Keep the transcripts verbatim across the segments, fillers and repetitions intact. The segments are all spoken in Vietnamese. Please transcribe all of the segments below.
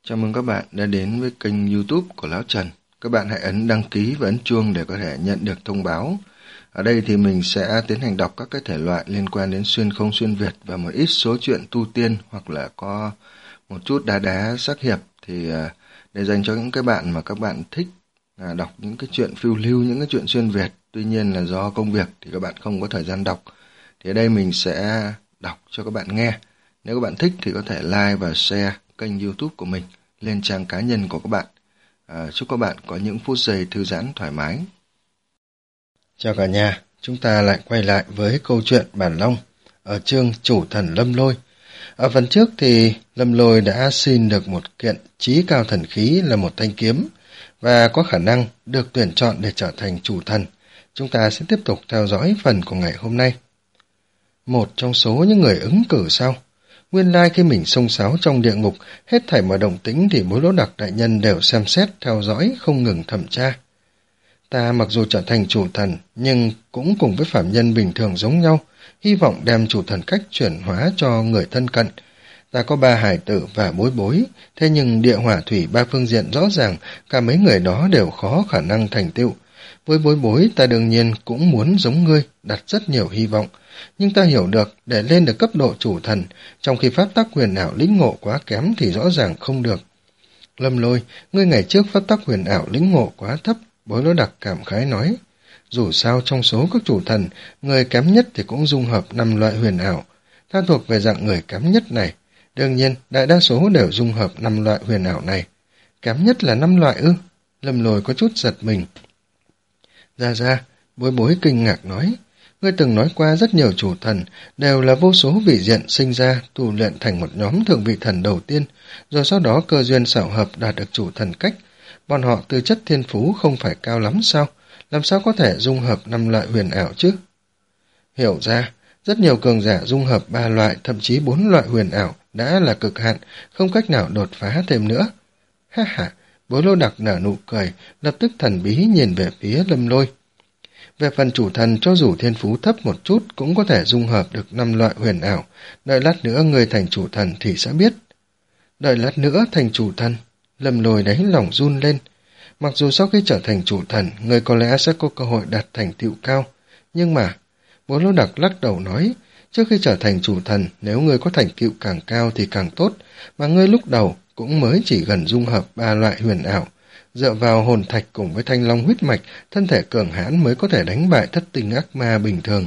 Chào mừng các bạn đã đến với kênh YouTube của Lão Trần. Các bạn hãy ấn đăng ký và ấn chuông để có thể nhận được thông báo. Ở đây thì mình sẽ tiến hành đọc các cái thể loại liên quan đến xuyên không xuyên Việt và một ít số truyện tu tiên hoặc là có một chút đá đá sắc hiệp, thì để dành cho những cái bạn mà các bạn thích đọc những cái chuyện phiêu lưu, những cái chuyện xuyên Việt. Tuy nhiên là do công việc thì các bạn không có thời gian đọc. Thì ở đây mình sẽ đọc cho các bạn nghe. Nếu các bạn thích thì có thể like và share kênh YouTube của mình lên trang cá nhân của các bạn. À, chúc các bạn có những phút giây thư giãn thoải mái. Chào cả nhà, chúng ta lại quay lại với câu chuyện Bản Long ở chương Chủ Thần Lâm Lôi. Ở phần trước thì Lâm Lôi đã xin được một kiện chí cao thần khí là một thanh kiếm và có khả năng được tuyển chọn để trở thành chủ thần. Chúng ta sẽ tiếp tục theo dõi phần của ngày hôm nay. Một trong số những người ứng cử sau. Nguyên lai khi mình xông xáo trong địa ngục, hết thảy mọi động tĩnh thì Bối Lỗ Đặc đại nhân đều xem xét, theo dõi, không ngừng thẩm tra. Ta mặc dù trở thành chủ thần, nhưng cũng cùng với phạm nhân bình thường giống nhau, hy vọng đem chủ thần cách chuyển hóa cho người thân cận. Ta có ba hải tử và bối bối, thế nhưng địa hỏa thủy ba phương diện rõ ràng, cả mấy người đó đều khó khả năng thành tựu. Với bối bối ta đương nhiên cũng muốn giống ngươi, đặt rất nhiều hy vọng. Nhưng ta hiểu được, để lên được cấp độ chủ thần, trong khi pháp tắc huyền ảo lĩnh ngộ quá kém thì rõ ràng không được. Lâm Lôi, ngươi ngày trước pháp tắc huyền ảo lĩnh ngộ quá thấp, Bối Lỗ Đặc cảm khái nói. Dù sao trong số các chủ thần, người kém nhất thì cũng dung hợp năm loại huyền ảo. Ta thuộc về dạng người kém nhất này. Đương nhiên, đại đa số đều dung hợp năm loại huyền ảo này. Kém nhất là năm loại ư? Lâm Lôi có chút giật mình. Ra ra, Bối Bối kinh ngạc nói. Ngươi từng nói qua rất nhiều chủ thần, đều là vô số vị diện sinh ra, tu luyện thành một nhóm thượng vị thần đầu tiên, rồi sau đó cơ duyên xảo hợp đạt được chủ thần cách. Bọn họ tư chất thiên phú không phải cao lắm sao? Làm sao có thể dung hợp năm loại huyền ảo chứ? Hiểu ra, rất nhiều cường giả dung hợp ba loại, thậm chí bốn loại huyền ảo đã là cực hạn, không cách nào đột phá thêm nữa. Ha ha, Bối Lỗ Đặc nở nụ cười, lập tức thần bí nhìn về phía Lâm Lôi. Về phần chủ thần, cho dù thiên phú thấp một chút cũng có thể dung hợp được năm loại huyền ảo, đợi lát nữa người thành chủ thần thì sẽ biết. Đợi lát nữa thành chủ thần, Lâm Lôi đáy lòng run lên. Mặc dù sau khi trở thành chủ thần, người có lẽ sẽ có cơ hội đạt thành tựu cao, nhưng mà, Bối Lỗ Đặc lắc đầu nói, trước khi trở thành chủ thần, nếu người có thành tựu càng cao thì càng tốt, mà ngươi lúc đầu cũng mới chỉ gần dung hợp ba loại huyền ảo. Dựa vào hồn thạch cùng với thanh long huyết mạch, thân thể cường hãn mới có thể đánh bại thất tinh ác ma bình thường.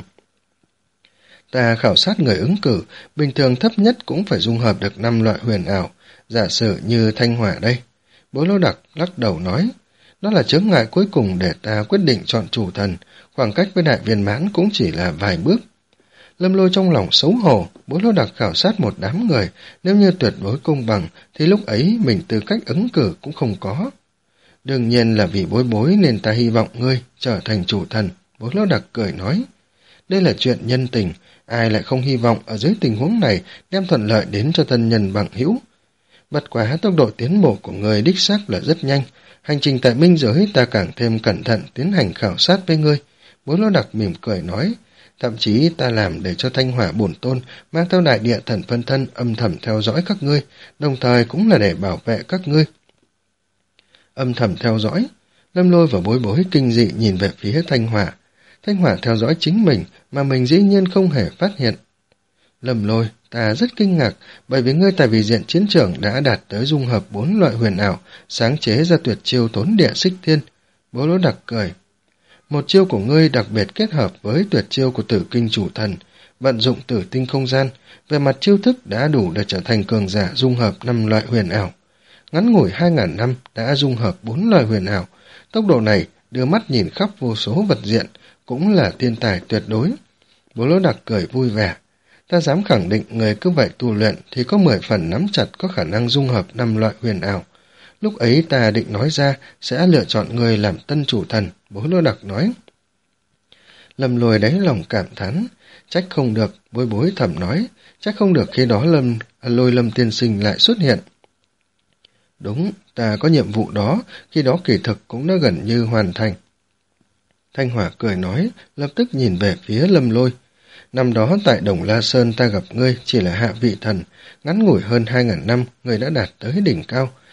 Ta khảo sát người ứng cử, bình thường thấp nhất cũng phải dung hợp được năm loại huyền ảo, giả sử như thanh hỏa đây. Bối Lỗ Đặc lắc đầu nói, đó là chướng ngại cuối cùng để ta quyết định chọn chủ thần, khoảng cách với đại viên mãn cũng chỉ là vài bước. Lâm Lôi trong lòng xấu hổ, Bối Lỗ Đặc khảo sát một đám người, nếu như tuyệt đối công bằng thì lúc ấy mình tư cách ứng cử cũng không có. Đương nhiên là vì Bối Bối nên ta hy vọng ngươi trở thành chủ thần, Bối Lỗ Đặc cười nói. Đây là chuyện nhân tình, ai lại không hy vọng ở dưới tình huống này đem thuận lợi đến cho thân nhân bằng hữu. Bất quá tốc độ tiến bộ của ngươi đích xác là rất nhanh, hành trình tại minh giới ta càng thêm cẩn thận tiến hành khảo sát với ngươi, Bối Lỗ Đặc mỉm cười nói. Thậm chí ta làm để cho Thanh Hỏa bổn tôn mang theo đại địa thần phân thân âm thầm theo dõi các ngươi, đồng thời cũng là để bảo vệ các ngươi. Âm thầm theo dõi, Lâm Lôi và Bối Bối kinh dị nhìn về phía Thanh Hỏa. Thanh Hỏa theo dõi chính mình mà mình dĩ nhiên không hề phát hiện. Lâm Lôi, ta rất kinh ngạc, bởi vì ngươi tại vị diện chiến trường đã đạt tới dung hợp bốn loại huyền ảo, sáng chế ra tuyệt chiêu Thốn Địa Xích Thiên. Bối Lỗ Đặc cười. Một chiêu của ngươi đặc biệt kết hợp với tuyệt chiêu của Tử Kinh chủ thần, vận dụng tử tinh không gian, về mặt chiêu thức đã đủ để trở thành cường giả dung hợp năm loại huyền ảo. Ngắn ngủi hai ngàn năm đã dung hợp bốn loại huyền ảo, tốc độ này đưa mắt nhìn khắp vô số vật diện, cũng là thiên tài tuyệt đối. Bối Lỗ Đặc cười vui vẻ. Ta dám khẳng định người cứ vậy tu luyện thì có mười phần nắm chặt có khả năng dung hợp năm loại huyền ảo. Lúc ấy ta định nói ra sẽ lựa chọn người làm tân chủ thần, Bối Lỗ Đặc nói. Lâm Lôi đáy lòng cảm thán, trách không được, Bối Bối thầm nói, trách không được khi đó Lâm Lôi Lâm tiên sinh lại xuất hiện. Đúng, ta có nhiệm vụ đó, khi đó kỳ thực cũng đã gần như hoàn thành. Thanh Hỏa cười nói, lập tức nhìn về phía Lâm Lôi. Năm đó tại Đồng La Sơn ta gặp ngươi chỉ là hạ vị thần, ngắn ngủi hơn hai ngàn năm, ngươi đã đạt tới đỉnh cao.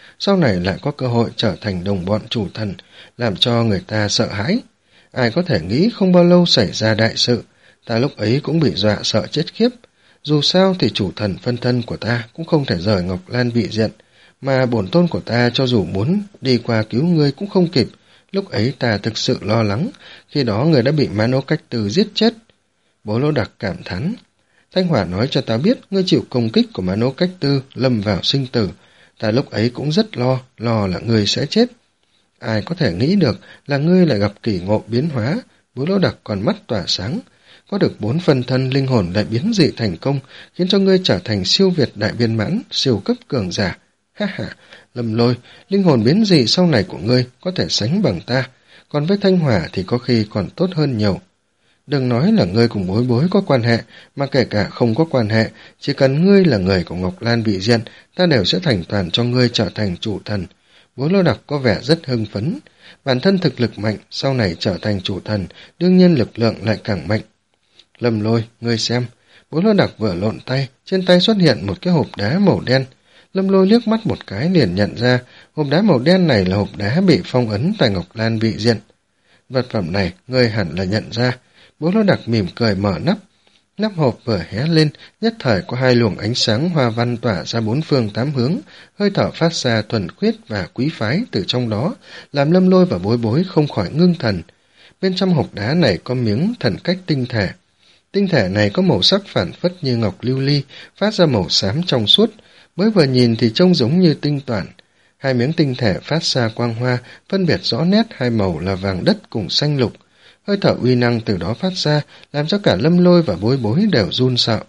sau này lại có cơ hội trở thành đồng bọn chủ thần, làm cho người ta sợ hãi. Ai có thể nghĩ không bao lâu xảy ra đại sự, ta lúc ấy cũng bị dọa sợ chết khiếp. Dù sao thì chủ thần phân thân của ta cũng không thể rời Ngọc Lan vị diện, mà bổn tôn của ta cho dù muốn đi qua cứu ngươi cũng không kịp. Lúc ấy ta thực sự lo lắng, khi đó người đã bị Mã Nỗ Cách Tư giết chết. Bố Lỗ Đặc cảm thán. Thanh Hỏa nói cho ta biết ngươi chịu công kích của Mã Nỗ Cách Tư lâm vào sinh tử. Ta lúc ấy cũng rất lo, lo là ngươi sẽ chết. Ai có thể nghĩ được là ngươi lại gặp kỳ ngộ biến hóa. Bố Lỗ Đặc còn mắt tỏa sáng. Có được bốn phân thân linh hồn đại biến dị thành công, khiến cho ngươi trở thành siêu việt đại viên mãn, siêu cấp cường giả. Ha ha, Lâm Lôi, linh hồn biến dị sau này của ngươi có thể sánh bằng ta, còn với Thanh Hỏa thì có khi còn tốt hơn nhiều. Đừng nói là ngươi cùng Bối Bối có quan hệ, mà kể cả không có quan hệ, chỉ cần ngươi là người của Ngọc Lan vị diện, ta đều sẽ thành toàn cho ngươi trở thành chủ thần. Bối Lô Đặc có vẻ rất hưng phấn. Bản thân thực lực mạnh, sau này trở thành chủ thần, đương nhiên lực lượng lại càng mạnh. Lâm Lôi, ngươi xem. Bối Lô Đặc vừa lộn tay, trên tay xuất hiện một cái hộp đá màu đen. Lâm Lôi liếc mắt một cái liền nhận ra, hộp đá màu đen này là hộp đá bị phong ấn tại Ngọc Lan vị diện. Vật phẩm này, ngươi hẳn là nhận ra. Bố Lô Đặc mỉm cười mở nắp. Nắp hộp vừa hé lên, nhất thời có hai luồng ánh sáng hoa văn tỏa ra bốn phương tám hướng, hơi thở phát ra thuần khiết và quý phái từ trong đó, làm Lâm Lôi và Bối Bối không khỏi ngưng thần. Bên trong hộp đá này có miếng thần cách tinh thể. Tinh thể này có màu sắc phản phất như ngọc lưu ly, phát ra màu xám trong suốt, mới vừa nhìn thì trông giống như tinh toản. Hai miếng tinh thể phát ra quang hoa, phân biệt rõ nét hai màu là vàng đất cùng xanh lục. Hơi thở uy năng từ đó phát ra, làm cho cả Lâm Lôi và Bối Bối đều run sợ.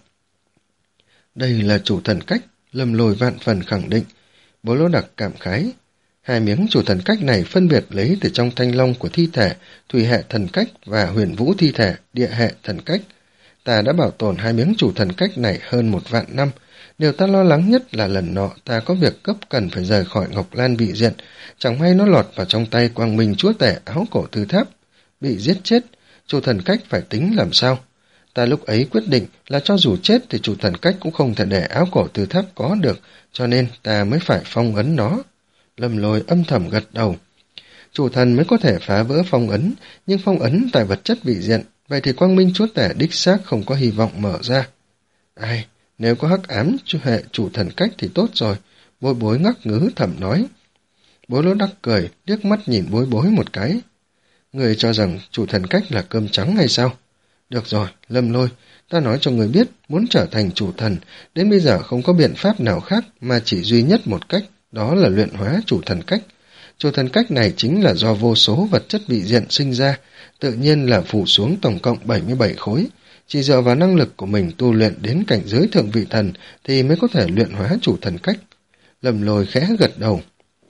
Đây là chủ thần cách, Lâm Lôi vạn phần khẳng định. Bố Lỗ Đặc cảm khái. Hai miếng chủ thần cách này phân biệt lấy từ trong thanh long của thi thể, thủy hệ thần cách và huyền vũ thi thể, địa hệ thần cách. Ta đã bảo tồn hai miếng chủ thần cách này hơn một vạn năm. Điều ta lo lắng nhất là lần nọ ta có việc cấp cần phải rời khỏi Ngọc Lan vị diện, chẳng may nó lọt vào trong tay Quang Minh chúa tể áo cổ thư tháp. Bị giết chết, chủ thần cách phải tính làm sao? Ta lúc ấy quyết định là cho dù chết thì chủ thần cách cũng không thể để áo cổ thư tháp có được, cho nên ta mới phải phong ấn nó. Lâm Lôi âm thầm gật đầu. Chủ thần mới có thể phá vỡ phong ấn, nhưng phong ấn tại vật chất vị diện, vậy thì Quang Minh chúa tể đích xác không có hy vọng mở ra. Ai, nếu có hắc ám hệ chủ thần cách thì tốt rồi, Bối Bối ngắc ngứ thầm nói. Bối Lỗ Đắc cười, liếc mắt nhìn Bối Bối một cái. Người cho rằng chủ thần cách là cơm trắng hay sao? Được rồi, Lâm Lôi, ta nói cho người biết, muốn trở thành chủ thần, đến bây giờ không có biện pháp nào khác mà chỉ duy nhất một cách, đó là luyện hóa chủ thần cách. Chủ thần cách này chính là do vô số vật chất vị diện sinh ra, tự nhiên là phủ xuống tổng cộng bảy mươi bảy khối. Chỉ dựa vào năng lực của mình tu luyện đến cảnh giới thượng vị thần thì mới có thể luyện hóa chủ thần cách. Lâm Lôi khẽ gật đầu.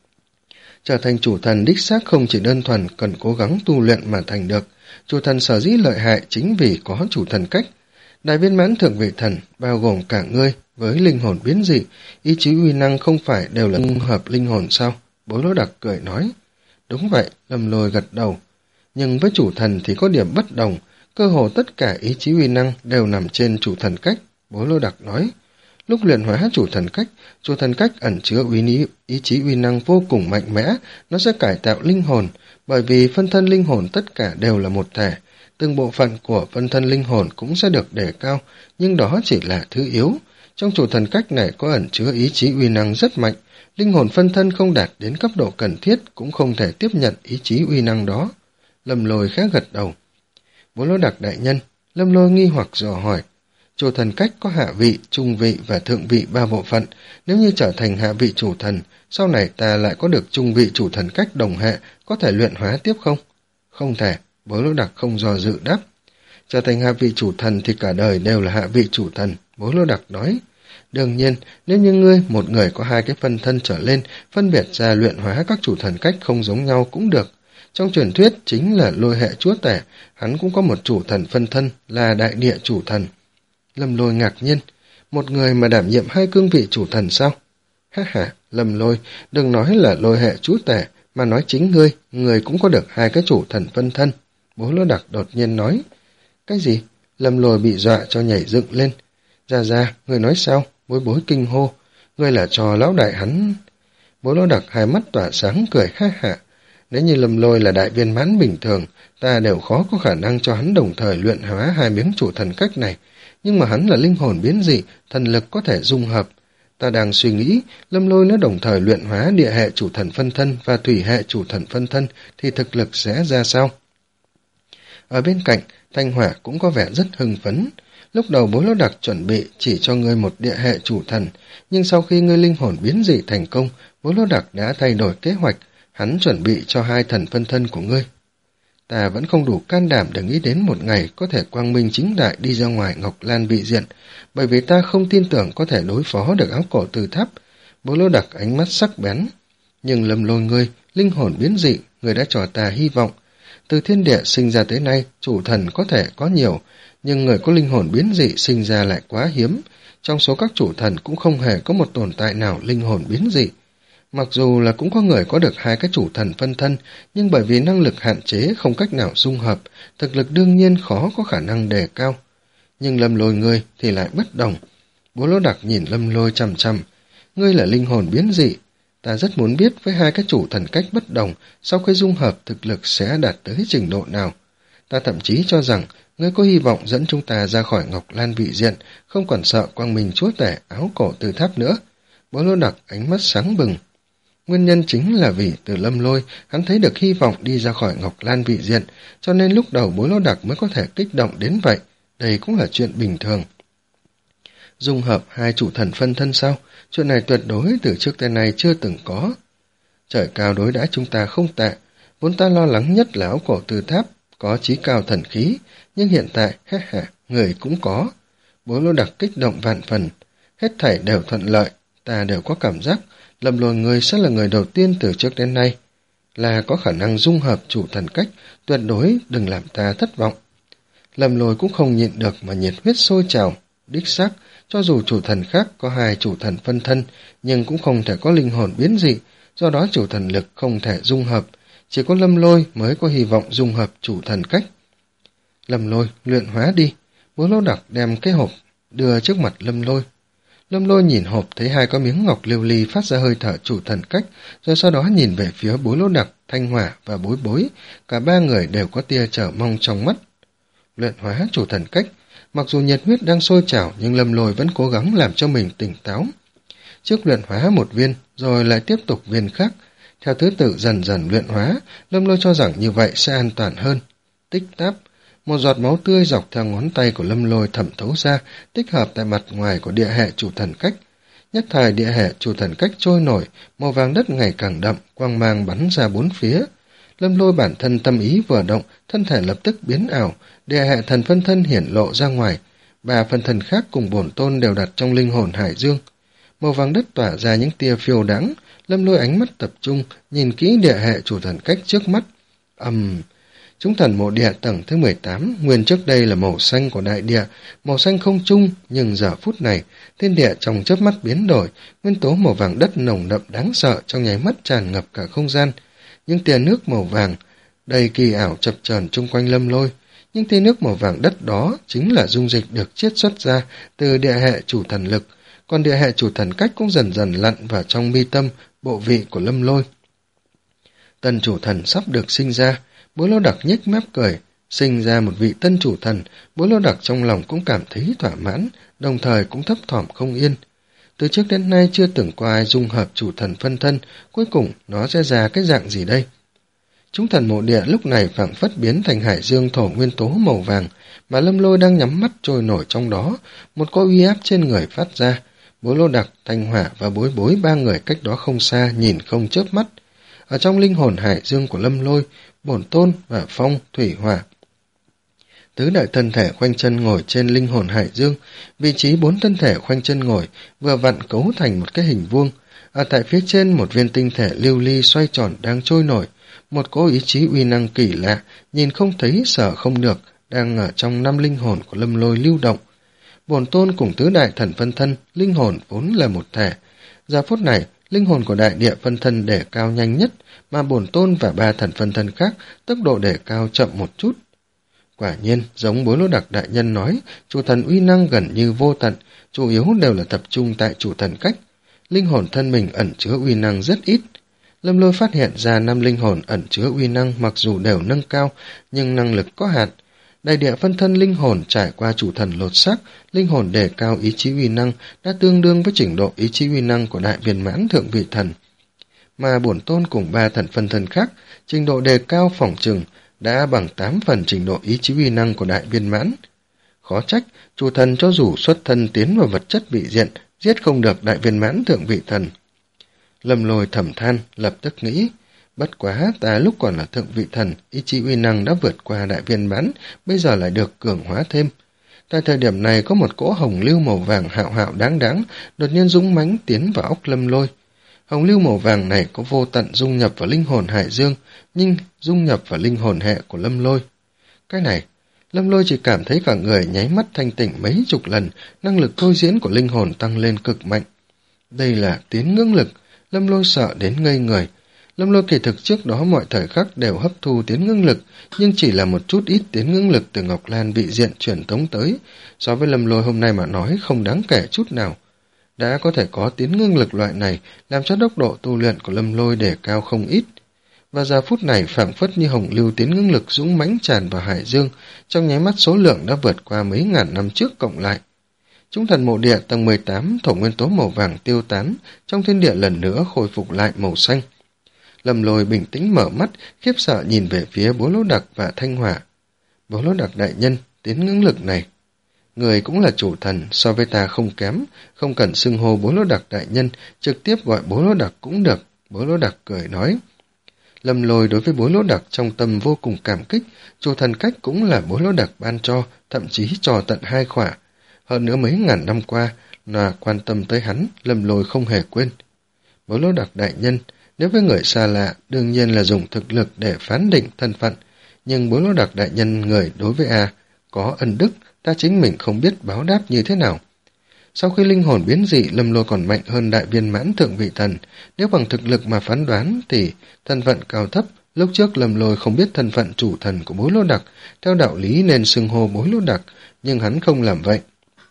Trở thành chủ thần đích xác không chỉ đơn thuần cần cố gắng tu luyện mà thành được. Chủ thần sở dĩ lợi hại chính vì có chủ thần cách. Đại viên mãn thượng vị thần, bao gồm cả ngươi, với linh hồn biến dị, ý chí uy năng không phải đều là dung hợp linh hồn sao? Bối Lỗ Đặc cười nói. Đúng vậy, Lâm Lôi gật đầu. Nhưng với chủ thần thì có điểm bất đồng, cơ hồ tất cả ý chí uy năng đều nằm trên chủ thần cách, Bối Lỗ Đặc nói. Lúc luyện hóa chủ thần cách, chủ thần cách ẩn chứa uy ý, ý chí uy năng vô cùng mạnh mẽ, nó sẽ cải tạo linh hồn, bởi vì phân thân linh hồn tất cả đều là một thể. Từng bộ phận của phân thân linh hồn cũng sẽ được đề cao, nhưng đó chỉ là thứ yếu. Trong chủ thần cách này có ẩn chứa ý chí uy năng rất mạnh, linh hồn phân thân không đạt đến cấp độ cần thiết cũng không thể tiếp nhận ý chí uy năng đó. Lâm Lôi khẽ gật đầu. Bố Lỗ Đặc đại nhân, Lâm Lôi nghi hoặc dò hỏi. Chủ thần cách có hạ vị, trung vị và thượng vị ba bộ phận. Nếu như trở thành hạ vị chủ thần, sau này ta lại có được trung vị chủ thần cách đồng hệ, có thể luyện hóa tiếp không? Không thể, Bố Lỗ Đặc không do dự đáp. Trở thành hạ vị chủ thần thì cả đời đều là hạ vị chủ thần, Bố Lỗ Đặc nói. Đương nhiên, nếu như ngươi, một người có hai cái phân thân trở lên, phân biệt ra luyện hóa các chủ thần cách không giống nhau cũng được. Trong truyền thuyết chính là Lôi hệ chúa tể, hắn cũng có một chủ thần phân thân là đại địa chủ thần. Lâm Lôi ngạc nhiên, một người mà đảm nhiệm hai cương vị chủ thần sao? Ha ha, Lâm Lôi, đừng nói là Lôi hệ chúa tể, mà nói chính ngươi, ngươi cũng có được hai cái chủ thần phân thân. Bố Lỗ Đặc đột nhiên nói. Cái gì? Lâm Lôi bị dọa cho nhảy dựng lên. Ra ra, ngươi nói sao? Bối Bối kinh hô. Ngươi là trò lão đại hắn. Bố Lô Đặc hai mắt tỏa sáng cười ha hả. Nếu như Lâm Lôi là đại viên mãn bình thường, ta đều khó có khả năng cho hắn đồng thời luyện hóa hai miếng chủ thần cách này. Nhưng mà hắn là linh hồn biến dị, thần lực có thể dung hợp. Ta đang suy nghĩ, Lâm Lôi nếu đồng thời luyện hóa địa hệ chủ thần phân thân và thủy hệ chủ thần phân thân thì thực lực sẽ ra sao? Ở bên cạnh, Thanh Hỏa cũng có vẻ rất hưng phấn. Lúc đầu Bố Lô Đặc chuẩn bị chỉ cho ngươi một địa hệ chủ thần, nhưng sau khi ngươi linh hồn biến dị thành công, Bố Lô Đặc đã thay đổi kế hoạch, hắn chuẩn bị cho hai thần phân thân của ngươi. Ta vẫn không đủ can đảm để nghĩ đến một ngày có thể quang minh chính đại đi ra ngoài Ngọc Lan vị diện, bởi vì ta không tin tưởng có thể đối phó được áo cổ từ tháp. Bố Lô Đặc ánh mắt sắc bén. Nhưng Lâm Lôi ngươi, linh hồn biến dị, ngươi đã cho ta hy vọng. Từ thiên địa sinh ra tới nay, chủ thần có thể có nhiều, nhưng người có linh hồn biến dị sinh ra lại quá hiếm. Trong số các chủ thần cũng không hề có một tồn tại nào linh hồn biến dị. Mặc dù là cũng có người có được hai cái chủ thần phân thân, nhưng bởi vì năng lực hạn chế không cách nào dung hợp, thực lực đương nhiên khó có khả năng đề cao. Nhưng Lâm Lôi ngươi thì lại bất đồng. Bố Lô Đặc nhìn Lâm Lôi chằm chằm. Ngươi là linh hồn biến dị. Ta rất muốn biết với hai cái chủ thần cách bất đồng, sau khi dung hợp thực lực sẽ đạt tới trình độ nào. Ta thậm chí cho rằng ngươi có hy vọng dẫn chúng ta ra khỏi Ngọc Lan vị diện, không còn sợ quang minh chúa tể áo cổ từ tháp nữa. Bố Lô Đặc ánh mắt sáng bừng. Nguyên nhân chính là vì từ Lâm Lôi, hắn thấy được hy vọng đi ra khỏi Ngọc Lan vị diện, cho nên lúc đầu Bố Lô Đặc mới có thể kích động đến vậy. Đây cũng là chuyện bình thường. Dung hợp hai chủ thần phân thân sao? Chuyện này tuyệt đối từ trước tới nay chưa từng có. Trời cao đối đãi chúng ta không tệ. Vốn ta lo lắng nhất là áo cổ từ tháp, có chí cao thần khí, nhưng hiện tại, ha ha, người cũng có. Bố Lô Đặc kích động vạn phần. Hết thảy đều thuận lợi, ta đều có cảm giác Lâm Lôi người sẽ là người đầu tiên từ trước đến nay là có khả năng dung hợp chủ thần cách, tuyệt đối đừng làm ta thất vọng. Lâm Lôi cũng không nhịn được mà nhiệt huyết sôi trào. Đích xác, cho dù chủ thần khác có hai chủ thần phân thân, nhưng cũng không thể có linh hồn biến dị, do đó chủ thần lực không thể dung hợp, chỉ có Lâm Lôi mới có hy vọng dung hợp chủ thần cách. Lâm Lôi, luyện hóa đi. Bố Lô Đặc đem cái hộp đưa trước mặt Lâm Lôi. Lâm Lôi nhìn hộp thấy hai có miếng ngọc lưu ly phát ra hơi thở chủ thần cách, rồi sau đó nhìn về phía Bố Lô Đặc, Thanh Hỏa và Bối Bối, cả ba người đều có tia chờ mong trong mắt. Luyện hóa chủ thần cách, mặc dù nhiệt huyết đang sôi trào nhưng Lâm Lôi vẫn cố gắng làm cho mình tỉnh táo. Trước luyện hóa một viên, rồi lại tiếp tục viên khác, theo thứ tự dần dần luyện hóa, Lâm Lôi cho rằng như vậy sẽ an toàn hơn. Tích táp, một giọt máu tươi dọc theo ngón tay của Lâm Lôi thẩm thấu ra, tích hợp tại mặt ngoài của địa hệ chủ thần cách. Nhất thời địa hệ chủ thần cách trôi nổi, màu vàng đất ngày càng đậm, quang mang bắn ra bốn phía. Lâm Lôi bản thân tâm ý vừa động, thân thể lập tức biến ảo, địa hệ thần phân thân hiển lộ ra ngoài. Ba phân thân khác cùng bổn tôn đều đặt trong linh hồn hải dương. Màu vàng đất tỏa ra những tia phiêu đãng, Lâm Lôi ánh mắt tập trung, nhìn kỹ địa hệ chủ thần cách trước mắt. Ầm, um, chúng thần mộ địa tầng thứ mười tám, nguyên trước đây là màu xanh của đại địa, màu xanh không chung, nhưng giờ phút này, thiên địa trong chớp mắt biến đổi, nguyên tố màu vàng đất nồng đậm đáng sợ trong nháy mắt tràn ngập cả không gian. Những tia nước màu vàng đầy kỳ ảo chập chờn chung quanh Lâm Lôi. Những tia nước màu vàng đất đó chính là dung dịch được chiết xuất ra từ địa hệ chủ thần lực, còn địa hệ chủ thần cách cũng dần dần lặn vào trong mi tâm, bộ vị của Lâm Lôi. Tân chủ thần sắp được sinh ra, Bố Lô Đặc nhếch mép cười, sinh ra một vị tân chủ thần, Bố Lô Đặc trong lòng cũng cảm thấy thỏa mãn, đồng thời cũng thấp thỏm không yên. Từ trước đến nay chưa từng có ai dung hợp chủ thần phân thân, cuối cùng nó sẽ ra cái dạng gì đây? Chúng thần mộ địa lúc này phảng phất biến thành hải dương thổ nguyên tố màu vàng, mà Lâm Lôi đang nhắm mắt trôi nổi trong đó, một cỗ uy áp trên người phát ra. Bố Lô Đặc, Thanh Hỏa và Bối Bối ba người cách đó không xa nhìn không chớp mắt. Ở trong linh hồn hải dương của Lâm Lôi, bổn tôn và phong, thủy, hỏa tứ đại thân thể khoanh chân ngồi trên linh hồn hải dương, vị trí bốn thân thể khoanh chân ngồi vừa vặn cấu thành một cái hình vuông. Ở tại phía trên một viên tinh thể lưu ly xoay tròn đang trôi nổi, một cỗ ý chí uy năng kỳ lạ, nhìn không thấy sợ không được, đang ở trong năm linh hồn của Lâm Lôi lưu động. Bổn tôn cùng tứ đại thần phân thân, linh hồn vốn là một thể. Giờ phút này, linh hồn của đại địa phân thân đề cao nhanh nhất, mà bổn tôn và ba thần phân thân khác tốc độ đề cao chậm một chút. Quả nhiên, giống Bố Lô Đặc đại nhân nói, chủ thần uy năng gần như vô tận, chủ yếu đều là tập trung tại chủ thần cách. linh hồn thân mình ẩn chứa uy năng rất ít. Lâm Lôi phát hiện ra năm linh hồn ẩn chứa uy năng mặc dù đều nâng cao, nhưng năng lực có hạn. Đại địa phân thân linh hồn trải qua chủ thần lột xác, linh hồn đề cao ý chí uy năng đã tương đương với trình độ ý chí uy năng của đại viên mãn thượng vị thần. Mà bổn tôn cùng ba thần phân thân khác, trình độ đề cao phỏng chừng đã bằng tám phần trình độ ý chí uy năng của đại viên mãn. Khó trách, chủ thần cho dù xuất thân tiến vào vật chất vị diện, giết không được đại viên mãn thượng vị thần. Lâm Lôi thầm than, lập tức nghĩ, bất quá ta lúc còn là thượng vị thần, ý chí uy năng đã vượt qua đại viên mãn, bây giờ lại được cường hóa thêm. Tại thời điểm này có một cỗ hồng lưu màu vàng hạo hạo đáng đáng, đột nhiên dũng mãnh tiến vào óc Lâm Lôi. Hồng lưu màu vàng này có vô tận dung nhập vào linh hồn Hải Dương, nhưng dung nhập vào linh hồn hệ của Lâm Lôi. Cái này, Lâm Lôi chỉ cảm thấy cả người nháy mắt thanh tỉnh mấy chục lần, năng lực thôi diễn của linh hồn tăng lên cực mạnh. Đây là tiến ngưỡng lực, Lâm Lôi sợ đến ngây người. Lâm Lôi kỳ thực trước đó mọi thời khắc đều hấp thu tiến ngưỡng lực, nhưng chỉ là một chút ít tiến ngưỡng lực từ Ngọc Lan vị diện truyền tống tới, so với Lâm Lôi hôm nay mà nói không đáng kể chút nào. Đã có thể có tiến ngưỡng lực loại này, làm cho tốc độ tu luyện của Lâm Lôi đề cao không ít. Và giờ phút này phảng phất như hồng lưu tiến ngưỡng lực dũng mãnh tràn vào Hải Dương, trong nháy mắt số lượng đã vượt qua mấy ngàn năm trước cộng lại. Chúng thần mộ địa tầng mười tám, thổ nguyên tố màu vàng tiêu tán, trong thiên địa lần nữa khôi phục lại màu xanh. Lâm Lôi bình tĩnh mở mắt, khiếp sợ nhìn về phía Bố Lỗ Đặc và Thanh Hỏa. Bố Lỗ Đặc đại nhân, tiến ngưỡng lực này. Người cũng là chủ thần, so với ta không kém, không cần xưng hô Bố Lỗ Đặc đại nhân, trực tiếp gọi Bố Lỗ Đặc cũng được. Bố Lỗ Đặc cười nói. Lâm Lôi đối với Bố Lỗ Đặc trong tâm vô cùng cảm kích, chủ thần cách cũng là Bố Lỗ Đặc ban cho, thậm chí cho tận hai khỏa. Hơn nữa mấy ngàn năm qua, là quan tâm tới hắn, Lâm Lôi không hề quên. Bố Lỗ Đặc đại nhân, nếu với người xa lạ, đương nhiên là dùng thực lực để phán định thân phận, nhưng Bố Lỗ Đặc đại nhân người đối với A, có ân đức, ta chính mình không biết báo đáp như thế nào. Sau khi linh hồn biến dị, Lâm Lôi còn mạnh hơn đại viên mãn thượng vị thần, nếu bằng thực lực mà phán đoán thì thân phận cao thấp, lúc trước Lâm Lôi không biết thân phận chủ thần của Bố Lỗ Đặc, theo đạo lý nên xưng hô Bố Lỗ Đặc, nhưng hắn không làm vậy.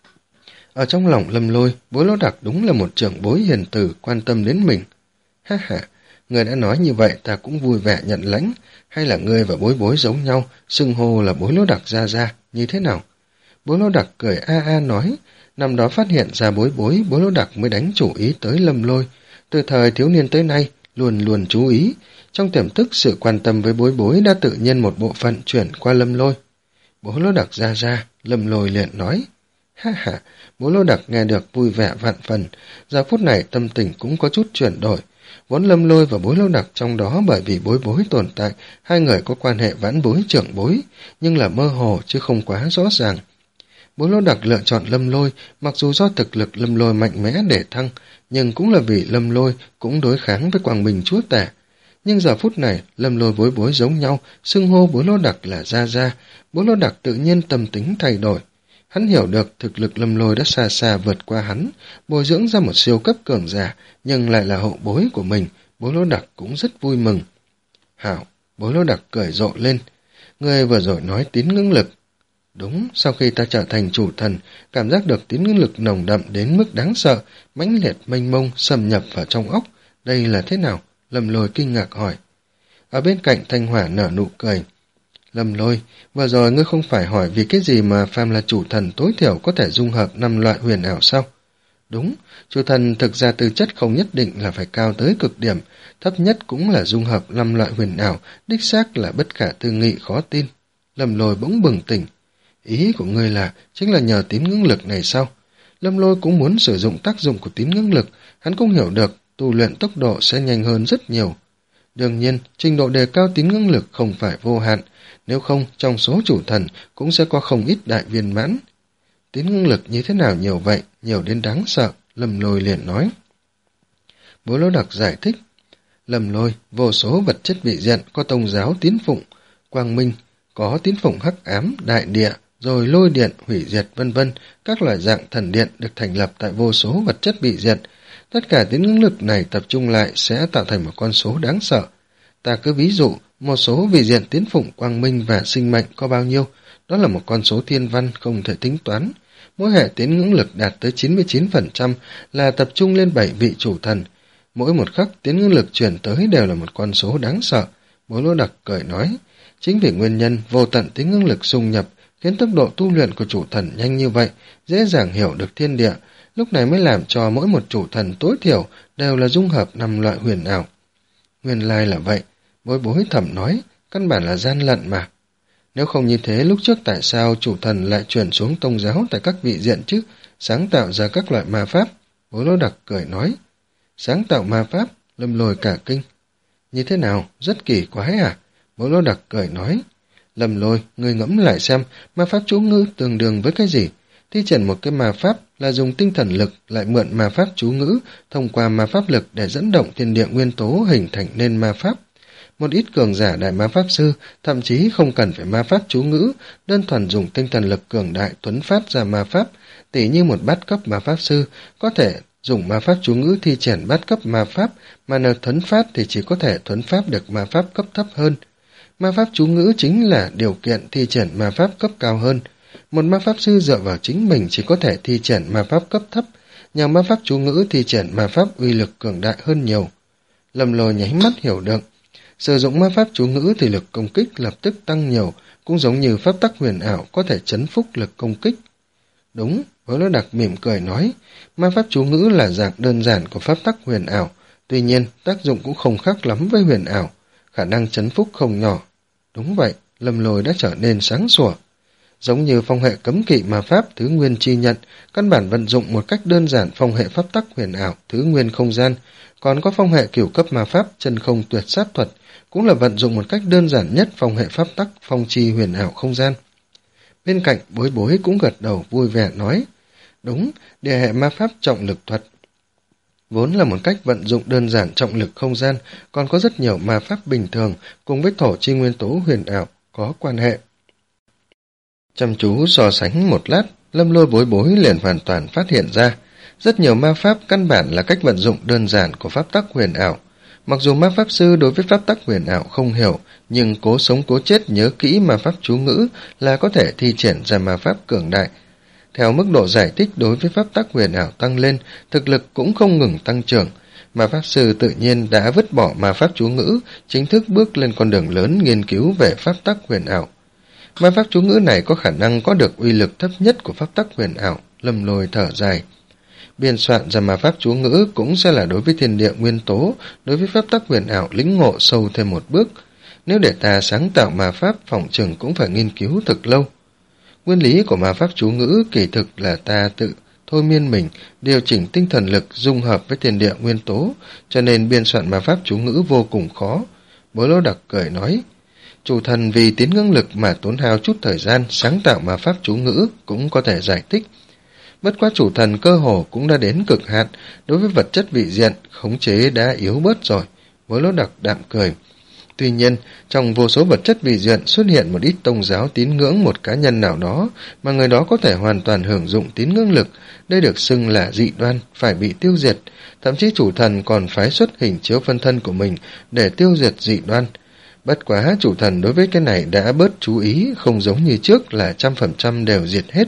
Ở trong lòng Lâm Lôi, Bố Lỗ Đặc đúng là một trưởng bối hiền từ quan tâm đến mình. Ha ha, người đã nói như vậy ta cũng vui vẻ nhận lãnh, hay là ngươi và bối bối giống nhau, xưng hô là Bố Lỗ Đặc ra ra, như thế nào? Bố Lỗ Đặc cười a a nói, năm đó phát hiện ra bối bối, Bố Lỗ Đặc mới đánh chủ ý tới Lâm Lôi. Từ thời thiếu niên tới nay, luôn luôn chú ý, trong tiềm thức sự quan tâm với bối bối đã tự nhiên một bộ phận chuyển qua Lâm Lôi. Bố Lỗ Đặc ra ra, Lâm Lôi liền nói. Ha ha, Bố Lỗ Đặc nghe được vui vẻ vạn phần, giờ phút này tâm tình cũng có chút chuyển đổi. Vốn Lâm Lôi và Bố Lỗ Đặc trong đó bởi vì bối bối tồn tại, hai người có quan hệ vãn bối trưởng bối, nhưng là mơ hồ chứ không quá rõ ràng. Bố Lỗ Đặc lựa chọn Lâm Lôi, mặc dù do thực lực Lâm Lôi mạnh mẽ để thăng, nhưng cũng là vì Lâm Lôi cũng đối kháng với Quang Minh Chúa Tể. Nhưng giờ phút này, Lâm Lôi bối bối giống nhau, xưng hô Bố Lỗ Đặc là Gia Gia, Bố Lỗ Đặc tự nhiên tâm tính thay đổi. Hắn hiểu được thực lực Lâm Lôi đã xa xa vượt qua hắn, bồi dưỡng ra một siêu cấp cường giả, nhưng lại là hậu bối của mình, Bố Lỗ Đặc cũng rất vui mừng. Hảo, Bố Lỗ Đặc cười rộ lên, ngươi vừa rồi nói tín ngưỡng lực. Đúng, sau khi ta trở thành chủ thần, cảm giác được tín ngưỡng lực nồng đậm đến mức đáng sợ, mãnh liệt mênh mông xâm nhập vào trong óc. Đây là thế nào? Lâm Lôi kinh ngạc hỏi. Ở bên cạnh Thanh Hỏa nở nụ cười. Lâm Lôi, vừa rồi ngươi không phải hỏi vì cái gì mà phàm là chủ thần tối thiểu có thể dung hợp năm loại huyền ảo sao? Đúng, chủ thần thực ra tư chất không nhất định là phải cao tới cực điểm, thấp nhất cũng là dung hợp năm loại huyền ảo, đích xác là bất khả tư nghị khó tin. Lâm Lôi bỗng bừng tỉnh. Ý của ngươi là chính là nhờ tín ngưỡng lực này sao? Lâm Lôi cũng muốn sử dụng tác dụng của tín ngưỡng lực, hắn cũng hiểu được tu luyện tốc độ sẽ nhanh hơn rất nhiều. Đương nhiên, trình độ đề cao tín ngưỡng lực không phải vô hạn, nếu không trong số chủ thần cũng sẽ có không ít đại viên mãn. Tín ngưỡng lực như thế nào nhiều vậy, nhiều đến đáng sợ, Lâm Lôi liền nói. Bố Lỗ Đặc giải thích. Lâm Lôi, vô số vật chất vị diện có tôn giáo tín phụng, quang minh, có tín phụng hắc ám, đại địa, rồi lôi điện, hủy diệt vân vân, các loại dạng thần điện được thành lập tại vô số vật chất vị diện. Tất cả tín ngưỡng lực này tập trung lại sẽ tạo thành một con số đáng sợ. Ta cứ ví dụ, một số vị diện tín phụng quang minh và sinh mệnh có bao nhiêu, đó là một con số thiên văn không thể tính toán. mỗi hệ tín ngưỡng lực đạt tới chín mươi chín phần trăm là tập trung lên bảy vị chủ thần. Mỗi một khắc tín ngưỡng lực chuyển tới đều là một con số đáng sợ. Bố Lỗ Đặc cười nói, chính vì nguyên nhân vô tận tín ngưỡng lực xung nhập khiến tốc độ tu luyện của chủ thần nhanh như vậy, dễ dàng hiểu được thiên địa, lúc này mới làm cho mỗi một chủ thần tối thiểu đều là dung hợp năm loại huyền ảo. Nguyên lai là vậy, Bối Bối thầm nói, căn bản là gian lận mà. Nếu không như thế, lúc trước tại sao chủ thần lại chuyển xuống tông giáo tại các vị diện chứ, sáng tạo ra các loại ma pháp? Bố Lỗ Đặc cười nói, sáng tạo ma pháp, Lâm Lôi cả kinh. Như thế nào, rất kỳ quái à? Bố Lỗ Đặc cười nói, Lâm Lôi, ngươi ngẫm lại xem, ma pháp chú ngữ tương đương với cái gì? Thi triển một cái ma pháp là dùng tinh thần lực lại mượn ma pháp chú ngữ, thông qua ma pháp lực để dẫn động thiên địa nguyên tố hình thành nên ma pháp. Một ít cường giả đại ma pháp sư thậm chí không cần phải ma pháp chú ngữ, đơn thuần dùng tinh thần lực cường đại thuấn phát ra ma pháp, tỉ như một bát cấp ma pháp sư có thể dùng ma pháp chú ngữ thi triển bát cấp ma pháp, mà nếu thuấn phát thì chỉ có thể thuấn phát được ma pháp cấp thấp hơn. Ma pháp chú ngữ chính là điều kiện thi triển ma pháp cấp cao hơn. Một ma pháp sư dựa vào chính mình chỉ có thể thi triển ma pháp cấp thấp, nhờ ma pháp chú ngữ thi triển ma pháp uy lực cường đại hơn nhiều. Lâm Lôi nháy mắt hiểu được, sử dụng ma pháp chú ngữ thì lực công kích lập tức tăng nhiều, cũng giống như pháp tắc huyền ảo có thể chấn phúc lực công kích. Đúng, Bố Lỗ Đặc mỉm cười nói, ma pháp chú ngữ là dạng đơn giản của pháp tắc huyền ảo, tuy nhiên tác dụng cũng không khác lắm với huyền ảo, khả năng chấn phúc không nhỏ. Đúng vậy, Lâm Lôi đã trở nên sáng sủa. Giống như phong hệ cấm kỵ ma pháp thứ nguyên chi nhận, căn bản vận dụng một cách đơn giản phong hệ pháp tắc huyền ảo thứ nguyên không gian, còn có phong hệ cửu cấp ma pháp chân không tuyệt sát thuật, cũng là vận dụng một cách đơn giản nhất phong hệ pháp tắc phong chi huyền ảo không gian. Bên cạnh Bối Bối cũng gật đầu vui vẻ nói, đúng, địa hệ ma pháp trọng lực thuật vốn là một cách vận dụng đơn giản trọng lực không gian, còn có rất nhiều ma pháp bình thường cùng với thổ chi nguyên tố huyền ảo có quan hệ. Chăm chú so sánh một lát, Lâm Lôi Bối Bối liền hoàn toàn phát hiện ra, rất nhiều ma pháp căn bản là cách vận dụng đơn giản của pháp tắc huyền ảo. Mặc dù ma pháp sư đối với pháp tắc huyền ảo không hiểu, nhưng cố sống cố chết nhớ kỹ ma pháp chú ngữ là có thể thi triển ra ma pháp cường đại. Theo mức độ giải thích đối với pháp tắc huyền ảo tăng lên, thực lực cũng không ngừng tăng trưởng. Ma pháp sư tự nhiên đã vứt bỏ ma pháp chú ngữ, chính thức bước lên con đường lớn nghiên cứu về pháp tắc huyền ảo. Ma pháp chú ngữ này có khả năng có được uy lực thấp nhất của pháp tắc huyền ảo, Lâm Lôi thở dài. Biên soạn ra ma pháp chú ngữ cũng sẽ là đối với thiên địa nguyên tố, đối với pháp tắc huyền ảo lĩnh ngộ sâu thêm một bước. Nếu để ta sáng tạo ma pháp, phỏng chừng cũng phải nghiên cứu thực lâu. Nguyên lý của ma pháp chú ngữ kỳ thực là ta tự thôi miên mình, điều chỉnh tinh thần lực dung hợp với thiên địa nguyên tố, cho nên biên soạn ma pháp chú ngữ vô cùng khó. Bố Lỗ Đặc cười nói, chủ thần vì tín ngưỡng lực mà tốn hao chút thời gian sáng tạo ma pháp chú ngữ cũng có thể giải thích. Bất quá chủ thần cơ hồ cũng đã đến cực hạn, đối với vật chất vị diện, khống chế đã yếu bớt rồi. Bố Lỗ Đặc đạm cười. Tuy nhiên, trong vô số vật chất vị diện xuất hiện một ít tôn giáo tín ngưỡng một cá nhân nào đó, mà người đó có thể hoàn toàn hưởng dụng tín ngưỡng lực, đây được xưng là dị đoan, phải bị tiêu diệt. Thậm chí chủ thần còn phái xuất hình chiếu phân thân của mình để tiêu diệt dị đoan. Bất quá chủ thần đối với cái này đã bớt chú ý, không giống như trước là trăm phần trăm đều diệt hết.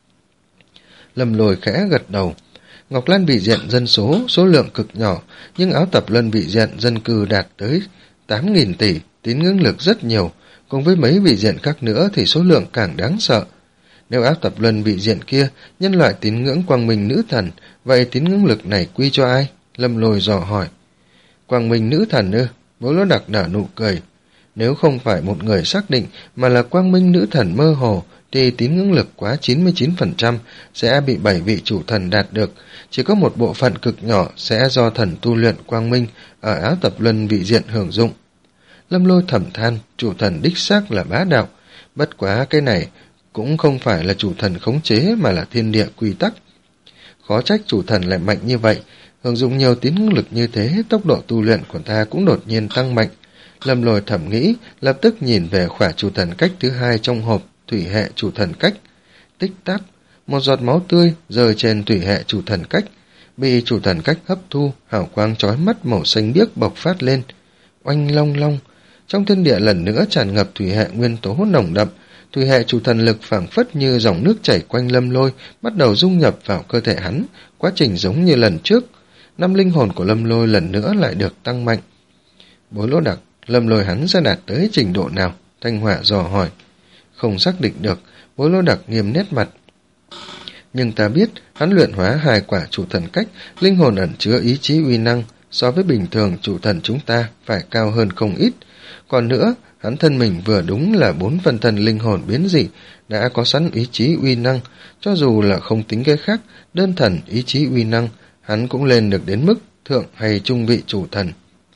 Lâm Lôi khẽ gật đầu. Ngọc Lan vị diện dân số, số lượng cực nhỏ, nhưng áo tập luân vị diện dân cư đạt tới tám nghìn tỷ, tín ngưỡng lực rất nhiều, cùng với mấy vị diện khác nữa thì số lượng càng đáng sợ. Nếu áo tập luân vị diện kia, nhân loại tín ngưỡng quang minh nữ thần, vậy tín ngưỡng lực này quy cho ai? Lâm Lôi dò hỏi. Quang minh nữ thần ư? Bố Lỗ Đặc nở nụ cười. Nếu không phải một người xác định mà là quang minh nữ thần mơ hồ, thì tín ngưỡng lực quá chín mươi chín phần trăm sẽ bị bảy vị chủ thần đạt được, chỉ có một bộ phận cực nhỏ sẽ do thần tu luyện quang minh ở áo tập luân vị diện hưởng dụng. Lâm Lôi thầm than, chủ thần đích xác là bá đạo, bất quá cái này cũng không phải là chủ thần khống chế mà là thiên địa quy tắc. Khó trách chủ thần lại mạnh như vậy, hưởng dụng nhiều tín ngưỡng lực như thế, tốc độ tu luyện của ta cũng đột nhiên tăng mạnh. Lâm Lôi thầm nghĩ, lập tức nhìn về khỏa chủ thần cách thứ hai trong hộp thủy hệ chủ thần cách. Tích tắc, một giọt máu tươi rơi trên thủy hệ chủ thần cách, bị chủ thần cách hấp thu, hào quang chói mắt màu xanh biếc bộc phát lên. Oanh long long, trong thiên địa lần nữa tràn ngập thủy hệ nguyên tố nồng đậm, thủy hệ chủ thần lực phảng phất như dòng nước chảy quanh Lâm Lôi, bắt đầu dung nhập vào cơ thể hắn, quá trình giống như lần trước. Năm linh hồn của Lâm Lôi lần nữa lại được tăng mạnh. Bối Lỗ Đặc, Lâm Lôi hắn sẽ đạt tới trình độ nào? Thanh Hỏa dò hỏi. Không xác định được, Bối Lỗ Đặc nghiêm nét mặt. Nhưng ta biết, hắn luyện hóa hai quả chủ thần cách, linh hồn ẩn chứa ý chí uy năng, so với bình thường chủ thần chúng ta phải cao hơn không ít. Còn nữa, hắn thân mình vừa đúng là bốn phân thân linh hồn biến dị, đã có sẵn ý chí uy năng, cho dù là không tính cái khác, đơn thần ý chí uy năng, hắn cũng lên được đến mức thượng hay trung vị chủ thần.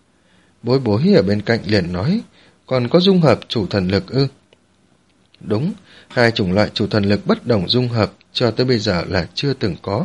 Bối Bối ở bên cạnh liền nói, còn có dung hợp chủ thần lực ư? Đúng, hai chủng loại chủ thần lực bất đồng dung hợp cho tới bây giờ là chưa từng có.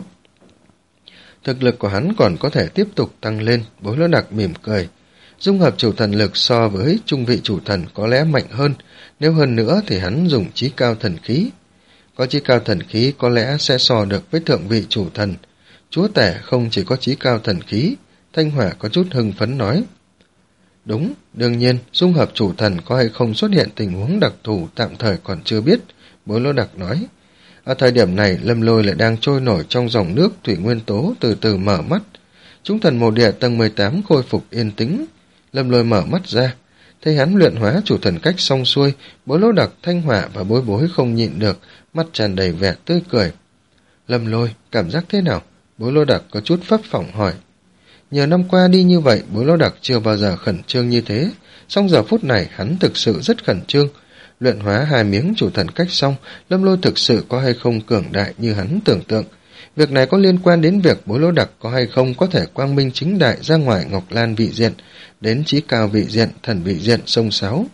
Thực lực của hắn còn có thể tiếp tục tăng lên, Bối Lỗ Đặc mỉm cười. Dung hợp chủ thần lực so với trung vị chủ thần có lẽ mạnh hơn, nếu hơn nữa thì hắn dùng chí cao thần khí. Có chí cao thần khí có lẽ sẽ so được với thượng vị chủ thần. Chúa tể không chỉ có chí cao thần khí, Thanh Hỏa có chút hưng phấn nói. Đúng, đương nhiên, dung hợp chủ thần có hay không xuất hiện tình huống đặc thù tạm thời còn chưa biết, Bối Lỗ Đặc nói. Ở thời điểm này, Lâm Lôi lại đang trôi nổi trong dòng nước thủy nguyên tố từ từ mở mắt. Chúng thần mộ địa tầng mười tám khôi phục yên tĩnh. Lâm Lôi mở mắt ra, thấy hắn luyện hóa chủ thần cách xong xuôi, Bối Lỗ Đặc, Thanh Hỏa và Bối Bối không nhịn được, mắt tràn đầy vẻ tươi cười. Lâm Lôi, cảm giác thế nào? Bối Lỗ Đặc có chút phấp phỏng hỏi. Nhiều năm qua đi như vậy, Bối Lỗ Đặc chưa bao giờ khẩn trương như thế, song giờ phút này hắn thực sự rất khẩn trương. Luyện hóa hai miếng chủ thần cách xong, Lâm Lôi thực sự có hay không cường đại như hắn tưởng tượng. Việc này có liên quan đến việc Bối Lỗ Đặc có hay không có thể quang minh chính đại ra ngoài Ngọc Lan vị diện, đến chí cao vị diện, thần vị diện sông sáo.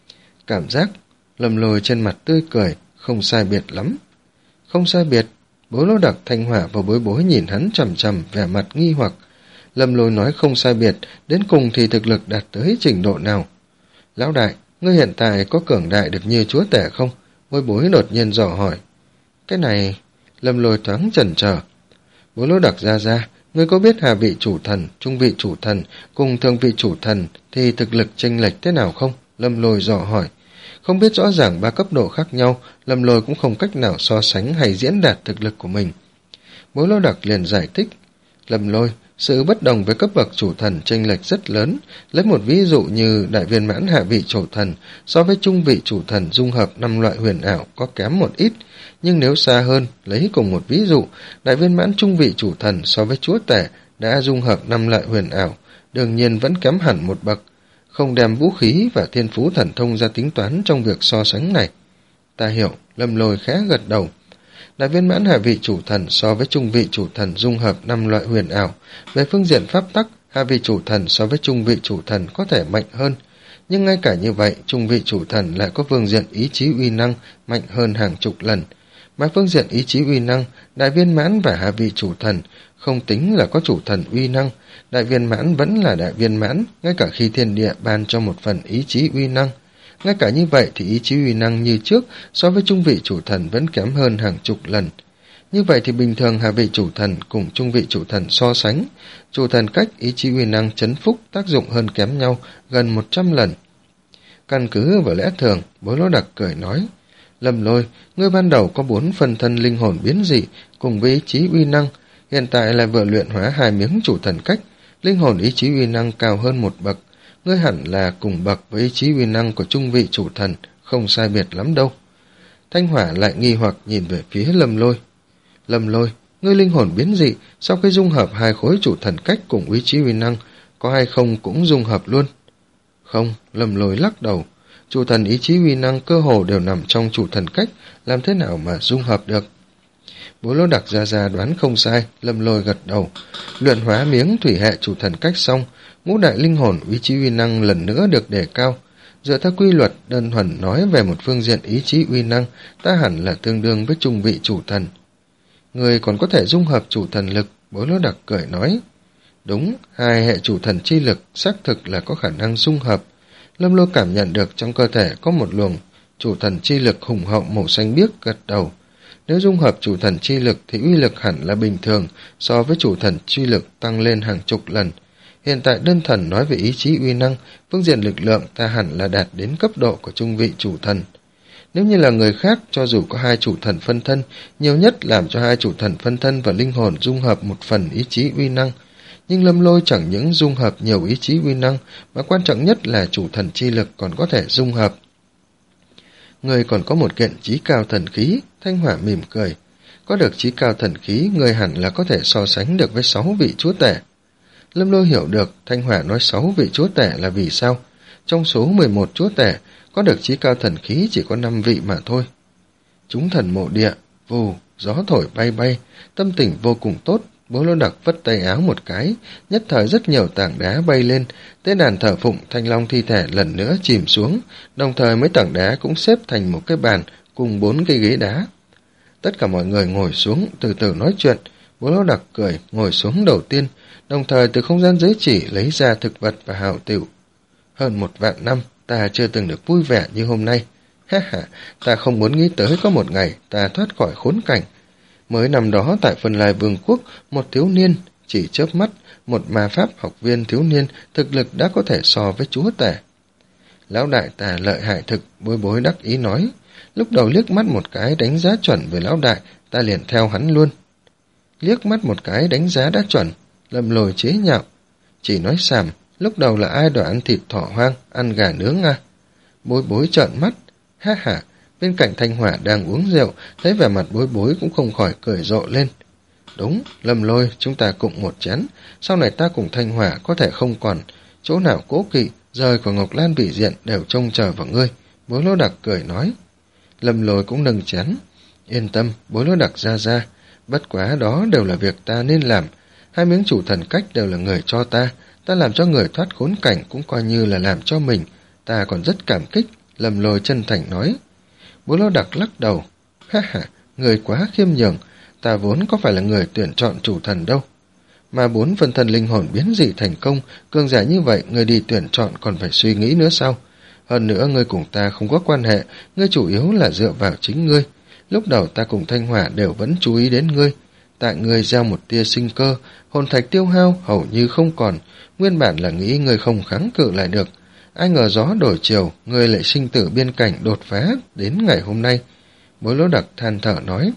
Cảm giác, Lâm Lôi trên mặt tươi cười, không sai biệt lắm. Không sai biệt, Bối Lỗ Đặc, Thanh Hỏa và Bối Bối nhìn hắn chằm chằm, vẻ mặt nghi hoặc. Lâm Lôi nói không sai biệt, đến cùng thì thực lực đạt tới trình độ nào? Lão đại, ngươi hiện tại có cường đại được như chúa tể không? Bối Bối đột nhiên dò hỏi. Cái này, Lâm Lôi thoáng chần chờ. Bối Lỗ Đặc ra ra, ngươi có biết hạ vị chủ thần, trung vị chủ thần cùng thượng vị chủ thần thì thực lực chênh lệch thế nào không? Lâm Lôi dò hỏi. Không biết rõ ràng ba cấp độ khác nhau, Lâm Lôi cũng không cách nào so sánh hay diễn đạt thực lực của mình. Bối Lỗ Đặc liền giải thích. Lâm Lôi, sự bất đồng với cấp bậc chủ thần chênh lệch rất lớn. Lấy một ví dụ như đại viên mãn hạ vị chủ thần so với trung vị chủ thần dung hợp năm loại huyền ảo có kém một ít. Nhưng nếu xa hơn, lấy cùng một ví dụ, đại viên mãn trung vị chủ thần so với chúa tể đã dung hợp năm loại huyền ảo, đương nhiên vẫn kém hẳn một bậc. Không đem vũ khí và thiên phú thần thông ra tính toán trong việc so sánh này. Ta hiểu, Lâm Lôi khẽ gật đầu. Đại viên mãn hạ vị chủ thần so với trung vị chủ thần dung hợp năm loại huyền ảo. Về phương diện pháp tắc, hạ vị chủ thần so với trung vị chủ thần có thể mạnh hơn. Nhưng ngay cả như vậy, trung vị chủ thần lại có phương diện ý chí uy năng mạnh hơn hàng chục lần. Mà phương diện ý chí uy năng, đại viên mãn và hạ vị chủ thần không tính là có chủ thần uy năng. Đại viên mãn vẫn là đại viên mãn, ngay cả khi thiên địa ban cho một phần ý chí uy năng. Ngay cả như vậy thì ý chí uy năng như trước so với trung vị chủ thần vẫn kém hơn hàng chục lần. Như vậy thì bình thường hạ vị chủ thần cùng trung vị chủ thần so sánh, chủ thần cách ý chí uy năng chấn phúc tác dụng hơn kém nhau gần một trăm lần. Căn cứ vào lẽ thường, Bối Lỗ Đặc cười nói, Lâm Lôi, ngươi ban đầu có bốn phân thân linh hồn biến dị cùng với ý chí uy năng, hiện tại là vừa luyện hóa hai miếng chủ thần cách, linh hồn ý chí uy năng cao hơn một bậc. Ngươi hẳn là cùng bậc với ý chí uy năng của trung vị chủ thần, không sai biệt lắm đâu. Thanh Hỏa lại nghi hoặc nhìn về phía Lâm Lôi. Lâm Lôi, ngươi linh hồn biến dị, sau khi dung hợp hai khối chủ thần cách cùng ý chí uy năng, có hay không cũng dung hợp luôn? Không, Lâm Lôi lắc đầu. Chủ thần ý chí uy năng cơ hồ đều nằm trong chủ thần cách, làm thế nào mà dung hợp được? Bối Lỗ Đặc ra ra đoán không sai, Lâm Lôi gật đầu. Luyện hóa miếng thủy hệ chủ thần cách xong, ngũ đại linh hồn ý chí uy năng lần nữa được đề cao. Dựa theo quy luật đơn thuần nói về một phương diện ý chí uy năng, ta hẳn là tương đương với trung vị chủ thần. Người còn có thể dung hợp chủ thần lực, Bối Lỗ Đặc cười nói. Đúng, hai hệ chủ thần chi lực xác thực là có khả năng dung hợp. Lâm Lôi cảm nhận được trong cơ thể có một luồng chủ thần chi lực hùng hậu màu xanh biếc, gật đầu. Nếu dung hợp chủ thần chi lực thì uy lực hẳn là bình thường, so với chủ thần chi lực tăng lên hàng chục lần. Hiện tại đơn thần nói về ý chí uy năng, phương diện lực lượng ta hẳn là đạt đến cấp độ của trung vị chủ thần. Nếu như là người khác, cho dù có hai chủ thần phân thân, nhiều nhất làm cho hai chủ thần phân thân và linh hồn dung hợp một phần ý chí uy năng. Nhưng Lâm Lôi chẳng những dung hợp nhiều ý chí uy năng, mà quan trọng nhất là chủ thần chi lực còn có thể dung hợp. Người còn có một kiện chí cao thần khí, Thanh Hỏa mỉm cười. Có được chí cao thần khí, người hẳn là có thể so sánh được với sáu vị chúa tể. Lâm Lôi hiểu được Thanh Hỏa nói sáu vị chúa tể là vì sao. Trong số mười một chúa tể, có được chí cao thần khí chỉ có năm vị mà thôi. Chúng thần mộ địa, vù, gió thổi bay bay, tâm tình vô cùng tốt. Bố Lô Đặc vất tay áo một cái, nhất thời rất nhiều tảng đá bay lên, tế đàn thờ phụng Thanh Long thi thể lần nữa chìm xuống, đồng thời mấy tảng đá cũng xếp thành một cái bàn cùng bốn cây ghế đá. Tất cả mọi người ngồi xuống, từ từ nói chuyện. Bố Lô Đặc cười, ngồi xuống đầu tiên, đồng thời từ không gian giới chỉ lấy ra thực vật và hào tiểu. Hơn một vạn năm, ta chưa từng được vui vẻ như hôm nay. Ha ha, ta không muốn nghĩ tới có một ngày ta thoát khỏi khốn cảnh. Mới năm đó tại Phân Lai Vương quốc, một thiếu niên, chỉ chớp mắt, một ma pháp học viên thiếu niên thực lực đã có thể so với chúa tể. Lão đại ta lợi hại thực, Bối Bối đắc ý nói. Lúc đầu liếc mắt một cái đánh giá chuẩn về lão đại, ta liền theo hắn luôn. Liếc mắt một cái đánh giá đã chuẩn, Lâm Lôi chế nhạo. Chỉ nói xàm, lúc đầu là ai đòi ăn thịt thỏ hoang, ăn gà nướng à? Bối Bối trợn mắt, ha ha. Bên cạnh Thanh Hỏa đang uống rượu, thấy vẻ mặt Bối Bối cũng không khỏi cười rộ lên. Đúng, Lâm Lôi, chúng ta cùng một chén, sau này ta cùng Thanh Hỏa có thể không còn chỗ nào cố kỵ, rời của Ngọc Lan Bỉ Diện đều trông chờ vào ngươi. Bối Lô Đặc cười nói. Lâm Lôi cũng nâng chén. Yên tâm, Bối Lô Đặc ra ra, bất quá đó đều là việc ta nên làm. Hai miếng chủ thần cách đều là người cho ta, ta làm cho người thoát khốn cảnh cũng coi như là làm cho mình, ta còn rất cảm kích. Lâm Lôi chân thành nói. Bố Lô Đặc lắc đầu. Ha ha, người quá khiêm nhường, ta vốn có phải là người tuyển chọn chủ thần đâu. Mà bốn phân thân linh hồn biến dị thành công, cường giả như vậy, người đi tuyển chọn còn phải suy nghĩ nữa sao? Hơn nữa, ngươi cùng ta không có quan hệ, ngươi chủ yếu là dựa vào chính ngươi. Lúc đầu ta cùng Thanh Hỏa đều vẫn chú ý đến ngươi. Tại ngươi gieo một tia sinh cơ, hồn thạch tiêu hao hầu như không còn, nguyên bản là nghĩ ngươi không kháng cự lại được. Ai ngờ gió đổi chiều, ngươi lại sinh tử biên cảnh đột phá đến ngày hôm nay. Bối Lô Đặc than thở nói.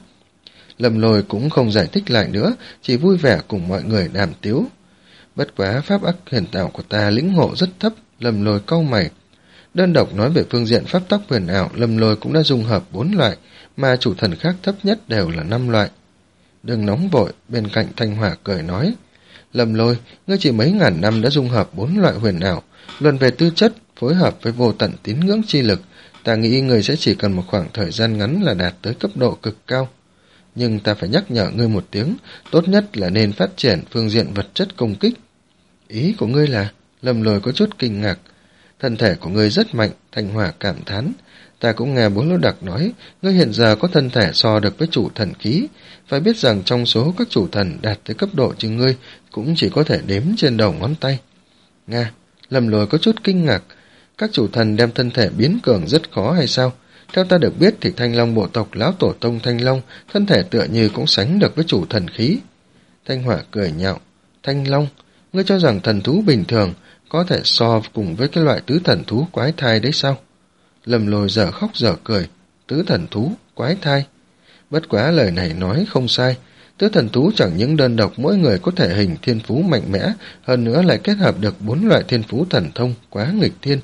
Lâm Lôi cũng không giải thích lại nữa, chỉ vui vẻ cùng mọi người đàm tiếu. Bất quá pháp ác huyền ảo của ta lĩnh ngộ rất thấp, Lâm Lôi cau mày. Đơn độc nói về phương diện pháp tắc huyền ảo, Lâm Lôi cũng đã dung hợp bốn loại, mà chủ thần khác thấp nhất đều là năm loại. Đừng nóng vội, bên cạnh Thanh Hỏa cười nói. Lâm Lôi, ngươi chỉ mấy ngàn năm đã dung hợp bốn loại huyền ảo, luận về tư chất, phối hợp với vô tận tín ngưỡng chi lực, ta nghĩ ngươi sẽ chỉ cần một khoảng thời gian ngắn là đạt tới cấp độ cực cao. Nhưng ta phải nhắc nhở ngươi một tiếng, tốt nhất là nên phát triển phương diện vật chất công kích. Ý của ngươi là? Lâm Lôi có chút kinh ngạc. Thân thể của ngươi rất mạnh, Thanh Hỏa cảm thán. Ta cũng nghe Bố Lô Đặc nói, ngươi hiện giờ có thân thể so được với chủ thần khí. Phải biết rằng trong số các chủ thần đạt tới cấp độ như ngươi, cũng chỉ có thể đếm trên đầu ngón tay. Nga, Lâm Lôi có chút kinh ngạc. Các chủ thần đem thân thể biến cường rất khó hay sao? Theo ta được biết thì Thanh Long bộ tộc lão tổ tông Thanh Long, thân thể tựa như cũng sánh được với chủ thần khí. Thanh Hỏa cười nhạo. Thanh Long, ngươi cho rằng thần thú bình thường có thể so cùng với cái loại tứ thần thú quái thai đấy sao? Lâm Lôi dở khóc dở cười. Tứ thần thú, quái thai. Bất quá lời này nói không sai. Tứ thần thú chẳng những đơn độc mỗi người có thể hình thiên phú mạnh mẽ, hơn nữa lại kết hợp được bốn loại thiên phú thần thông, quá nghịch thiên.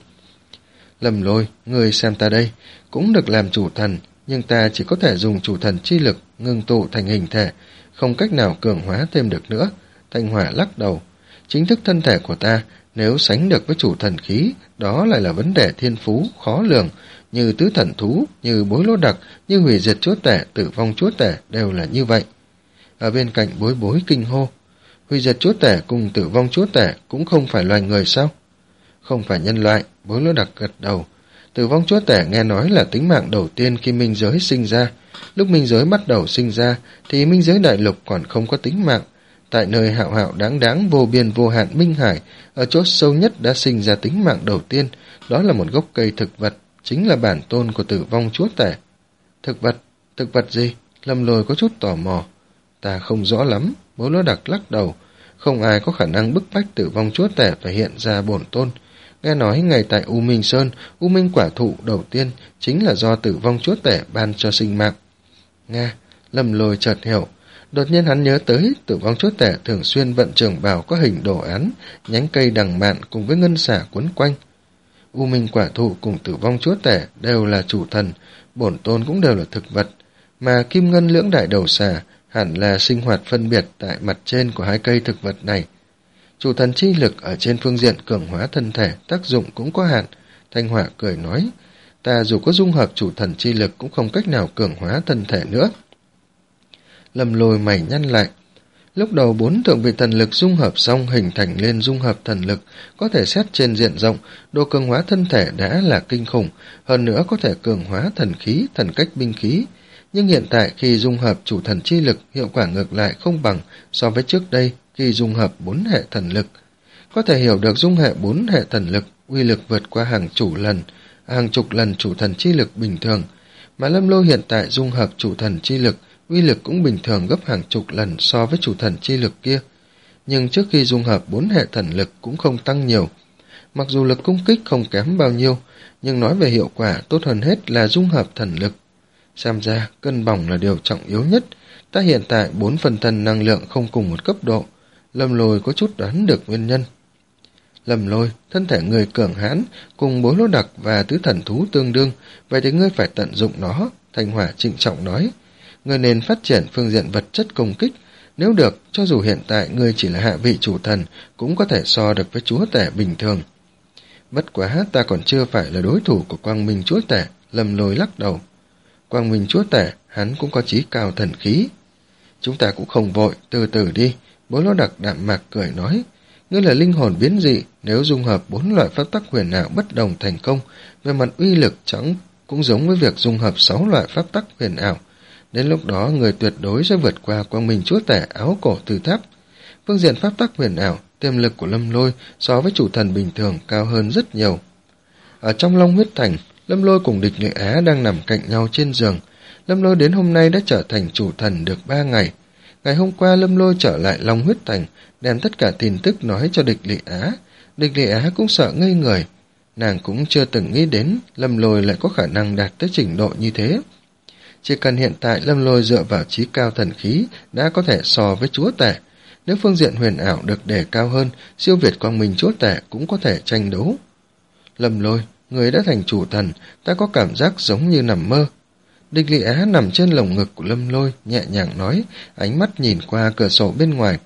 Lâm Lôi, người xem ta đây, cũng được làm chủ thần, nhưng ta chỉ có thể dùng chủ thần chi lực ngưng tụ thành hình thể, không cách nào cường hóa thêm được nữa. Thanh Hỏa lắc đầu. Chính thức thân thể của ta, nếu sánh được với chủ thần khí, đó lại là vấn đề thiên phú, khó lường, như tứ thần thú, như Bối Lô Đặc, như hủy diệt chúa tể, tử vong chúa tể đều là như vậy. Ở bên cạnh Bối Bối kinh hô. Hủy diệt chúa tể cùng tử vong chúa tể cũng không phải loài người sao? Không phải nhân loại, Bối Lô Đặc gật đầu. Tử vong chúa tể nghe nói là tính mạng đầu tiên khi minh giới sinh ra. Lúc minh giới bắt đầu sinh ra, thì minh giới đại lục còn không có tính mạng. Tại nơi hạo hạo đáng đáng vô biên vô hạn minh hải, ở chỗ sâu nhất đã sinh ra tính mạng đầu tiên, đó là một gốc cây thực vật, chính là bản tôn của tử vong chúa tể. Thực vật? Thực vật gì? Lâm Lôi có chút tò mò. Ta không rõ lắm, Bố Lô Đặc lắc đầu. Không ai có khả năng bức bách tử vong chúa tể phải hiện ra bổn tôn. Nghe nói ngay tại U Minh Sơn, U Minh quả thụ đầu tiên chính là do Tử Vong Chúa Tể ban cho sinh mạng. Nga, Lâm Lôi chợt hiểu. Đột nhiên hắn nhớ tới Tử Vong Chúa Tể thường xuyên vận trường bào có hình đồ án, nhánh cây đằng mạn cùng với ngân xả quấn quanh. U Minh quả thụ cùng Tử Vong Chúa Tể đều là chủ thần, bổn tôn cũng đều là thực vật, mà kim ngân lưỡng đại đầu xà hẳn là sinh hoạt phân biệt tại mặt trên của hai cây thực vật này. Chủ thần chi lực ở trên phương diện cường hóa thân thể tác dụng cũng có hạn. Thanh Hỏa cười nói, ta dù có dung hợp chủ thần chi lực cũng không cách nào cường hóa thân thể nữa. Lâm Lôi mày nhăn lại. Lúc đầu bốn thượng vị thần lực dung hợp xong hình thành lên dung hợp thần lực, có thể xét trên diện rộng, độ cường hóa thân thể đã là kinh khủng, hơn nữa có thể cường hóa thần khí, thần cách binh khí. Nhưng hiện tại khi dung hợp chủ thần chi lực, hiệu quả ngược lại không bằng so với trước đây khi dung hợp bốn hệ thần lực. Có thể hiểu được dung hệ bốn hệ thần lực, uy lực vượt qua hàng chủ lần, hàng chục lần chủ thần chi lực bình thường, mà Lâm Lôi hiện tại dung hợp chủ thần chi lực, uy lực cũng bình thường gấp hàng chục lần so với chủ thần chi lực kia. Nhưng trước khi dung hợp bốn hệ thần lực cũng không tăng nhiều. Mặc dù lực công kích không kém bao nhiêu, nhưng nói về hiệu quả tốt hơn hết là dung hợp thần lực. Xem ra, cân bằng là điều trọng yếu nhất. Ta hiện tại bốn phần thân năng lượng không cùng một cấp độ. Lâm Lôi có chút đoán được nguyên nhân. Lâm Lôi, thân thể người cường hãn, cùng bối lô đặc và tứ thần thú tương đương, vậy thì ngươi phải tận dụng nó, Thanh Hỏa trịnh trọng nói. Ngươi nên phát triển phương diện vật chất công kích. Nếu được, cho dù hiện tại ngươi chỉ là hạ vị chủ thần, cũng có thể so được với chúa tể bình thường. Bất quá ta còn chưa phải là đối thủ của Quang Minh chúa tể, Lâm Lôi lắc đầu. Quang Minh chúa tể, hắn cũng có chí cao thần khí. Chúng ta cũng không vội, từ từ đi, bối lô đặc đạm mạc cười nói. Ngươi là linh hồn biến dị, nếu dung hợp bốn loại pháp tắc huyền ảo bất đồng thành công, về mặt uy lực chẳng cũng giống với việc dung hợp sáu loại pháp tắc huyền ảo. Đến lúc đó người tuyệt đối sẽ vượt qua Quang Minh chúa tể áo cổ từ tháp. Phương diện pháp tắc huyền ảo, tiềm lực của Lâm Lôi so với chủ thần bình thường cao hơn rất nhiều. Ở trong Long Huyết Thành, Lâm Lôi cùng Địch Lệ Á đang nằm cạnh nhau trên giường. Lâm Lôi đến hôm nay đã trở thành chủ thần được ba ngày. Ngày hôm qua Lâm Lôi trở lại Long Huyết Thành, đem tất cả tin tức nói cho Địch Lệ Á. Địch Lệ Á cũng sợ ngây người. Nàng cũng chưa từng nghĩ đến Lâm Lôi lại có khả năng đạt tới trình độ như thế. Chỉ cần hiện tại Lâm Lôi dựa vào chí cao thần khí đã có thể so với chúa tể. Nếu phương diện huyền ảo được đề cao hơn, siêu việt Quang Minh chúa tể cũng có thể tranh đấu. Lâm Lôi, người đã thành chủ thần, ta có cảm giác giống như nằm mơ. Địch Lệ Á nằm trên lồng ngực của Lâm Lôi, nhẹ nhàng nói, ánh mắt nhìn qua cửa sổ bên ngoài.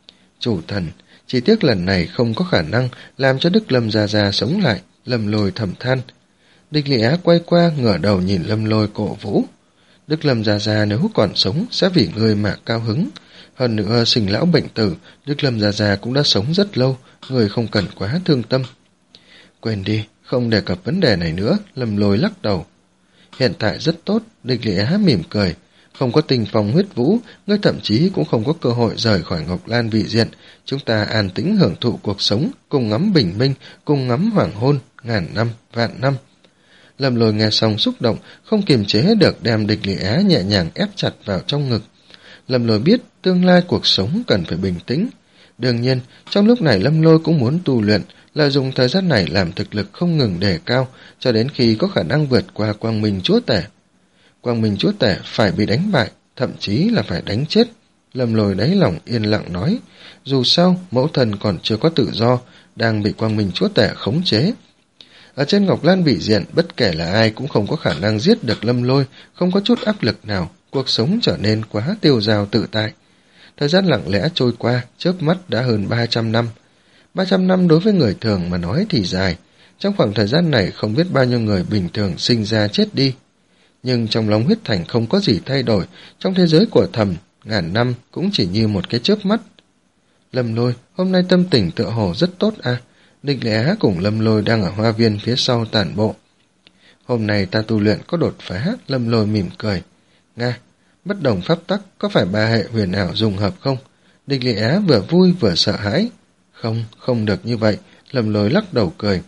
Chủ thần, chỉ tiếc lần này không có khả năng làm cho Đức Lâm Gia Gia sống lại, Lâm Lôi thầm than. Địch Lệ Á quay qua ngửa đầu nhìn Lâm Lôi cổ vũ. Đức Lâm Gia Gia nếu còn sống sẽ vì người mà cao hứng. Hơn nữa sinh lão bệnh tử, Đức Lâm Gia Gia cũng đã sống rất lâu, người không cần quá thương tâm. Quên đi, không đề cập vấn đề này nữa, Lâm Lôi lắc đầu. Hiện tại rất tốt, Địch Lệ Á mỉm cười. Không có tình phong huyết vũ, ngươi thậm chí cũng không có cơ hội rời khỏi Ngọc Lan vị diện. Chúng ta an tĩnh hưởng thụ cuộc sống, cùng ngắm bình minh, cùng ngắm hoàng hôn, ngàn năm, vạn năm. Lâm Lôi nghe xong xúc động, không kiềm chế được đem Địch Lệ Á nhẹ nhàng ép chặt vào trong ngực. Lâm Lôi biết tương lai cuộc sống cần phải bình tĩnh. Đương nhiên, trong lúc này Lâm Lôi cũng muốn tu luyện, lợi dụng thời gian này làm thực lực không ngừng đề cao, cho đến khi có khả năng vượt qua Quang Minh chúa tể. Quang Minh chúa tể phải bị đánh bại, thậm chí là phải đánh chết. Lâm Lôi đáy lòng yên lặng nói, dù sao mẫu thần còn chưa có tự do, đang bị Quang Minh chúa tể khống chế. Ở trên Ngọc Lan vị diện, bất kể là ai cũng không có khả năng giết được Lâm Lôi, không có chút áp lực nào, cuộc sống trở nên quá tiêu dao tự tại. Thời gian lặng lẽ trôi qua, chớp mắt đã hơn ba trăm năm. ba trăm năm đối với người thường mà nói thì dài. Trong khoảng thời gian này không biết bao nhiêu người bình thường sinh ra chết đi. Nhưng trong Long Huyết Thành không có gì thay đổi, trong thế giới của thầm, ngàn năm cũng chỉ như một cái chớp mắt. Lâm Lôi, hôm nay tâm tình tựa hồ rất tốt à? Địch Lệ Á cùng Lâm Lôi đang ở hoa viên phía sau tản bộ. Hôm nay ta tu luyện có đột phá, Lâm Lôi mỉm cười. Nga, bất đồng pháp tắc có phải ba hệ huyền ảo dùng hợp không? Địch Lệ Á vừa vui vừa sợ hãi. Không, không được như vậy, Lâm Lôi lắc đầu cười.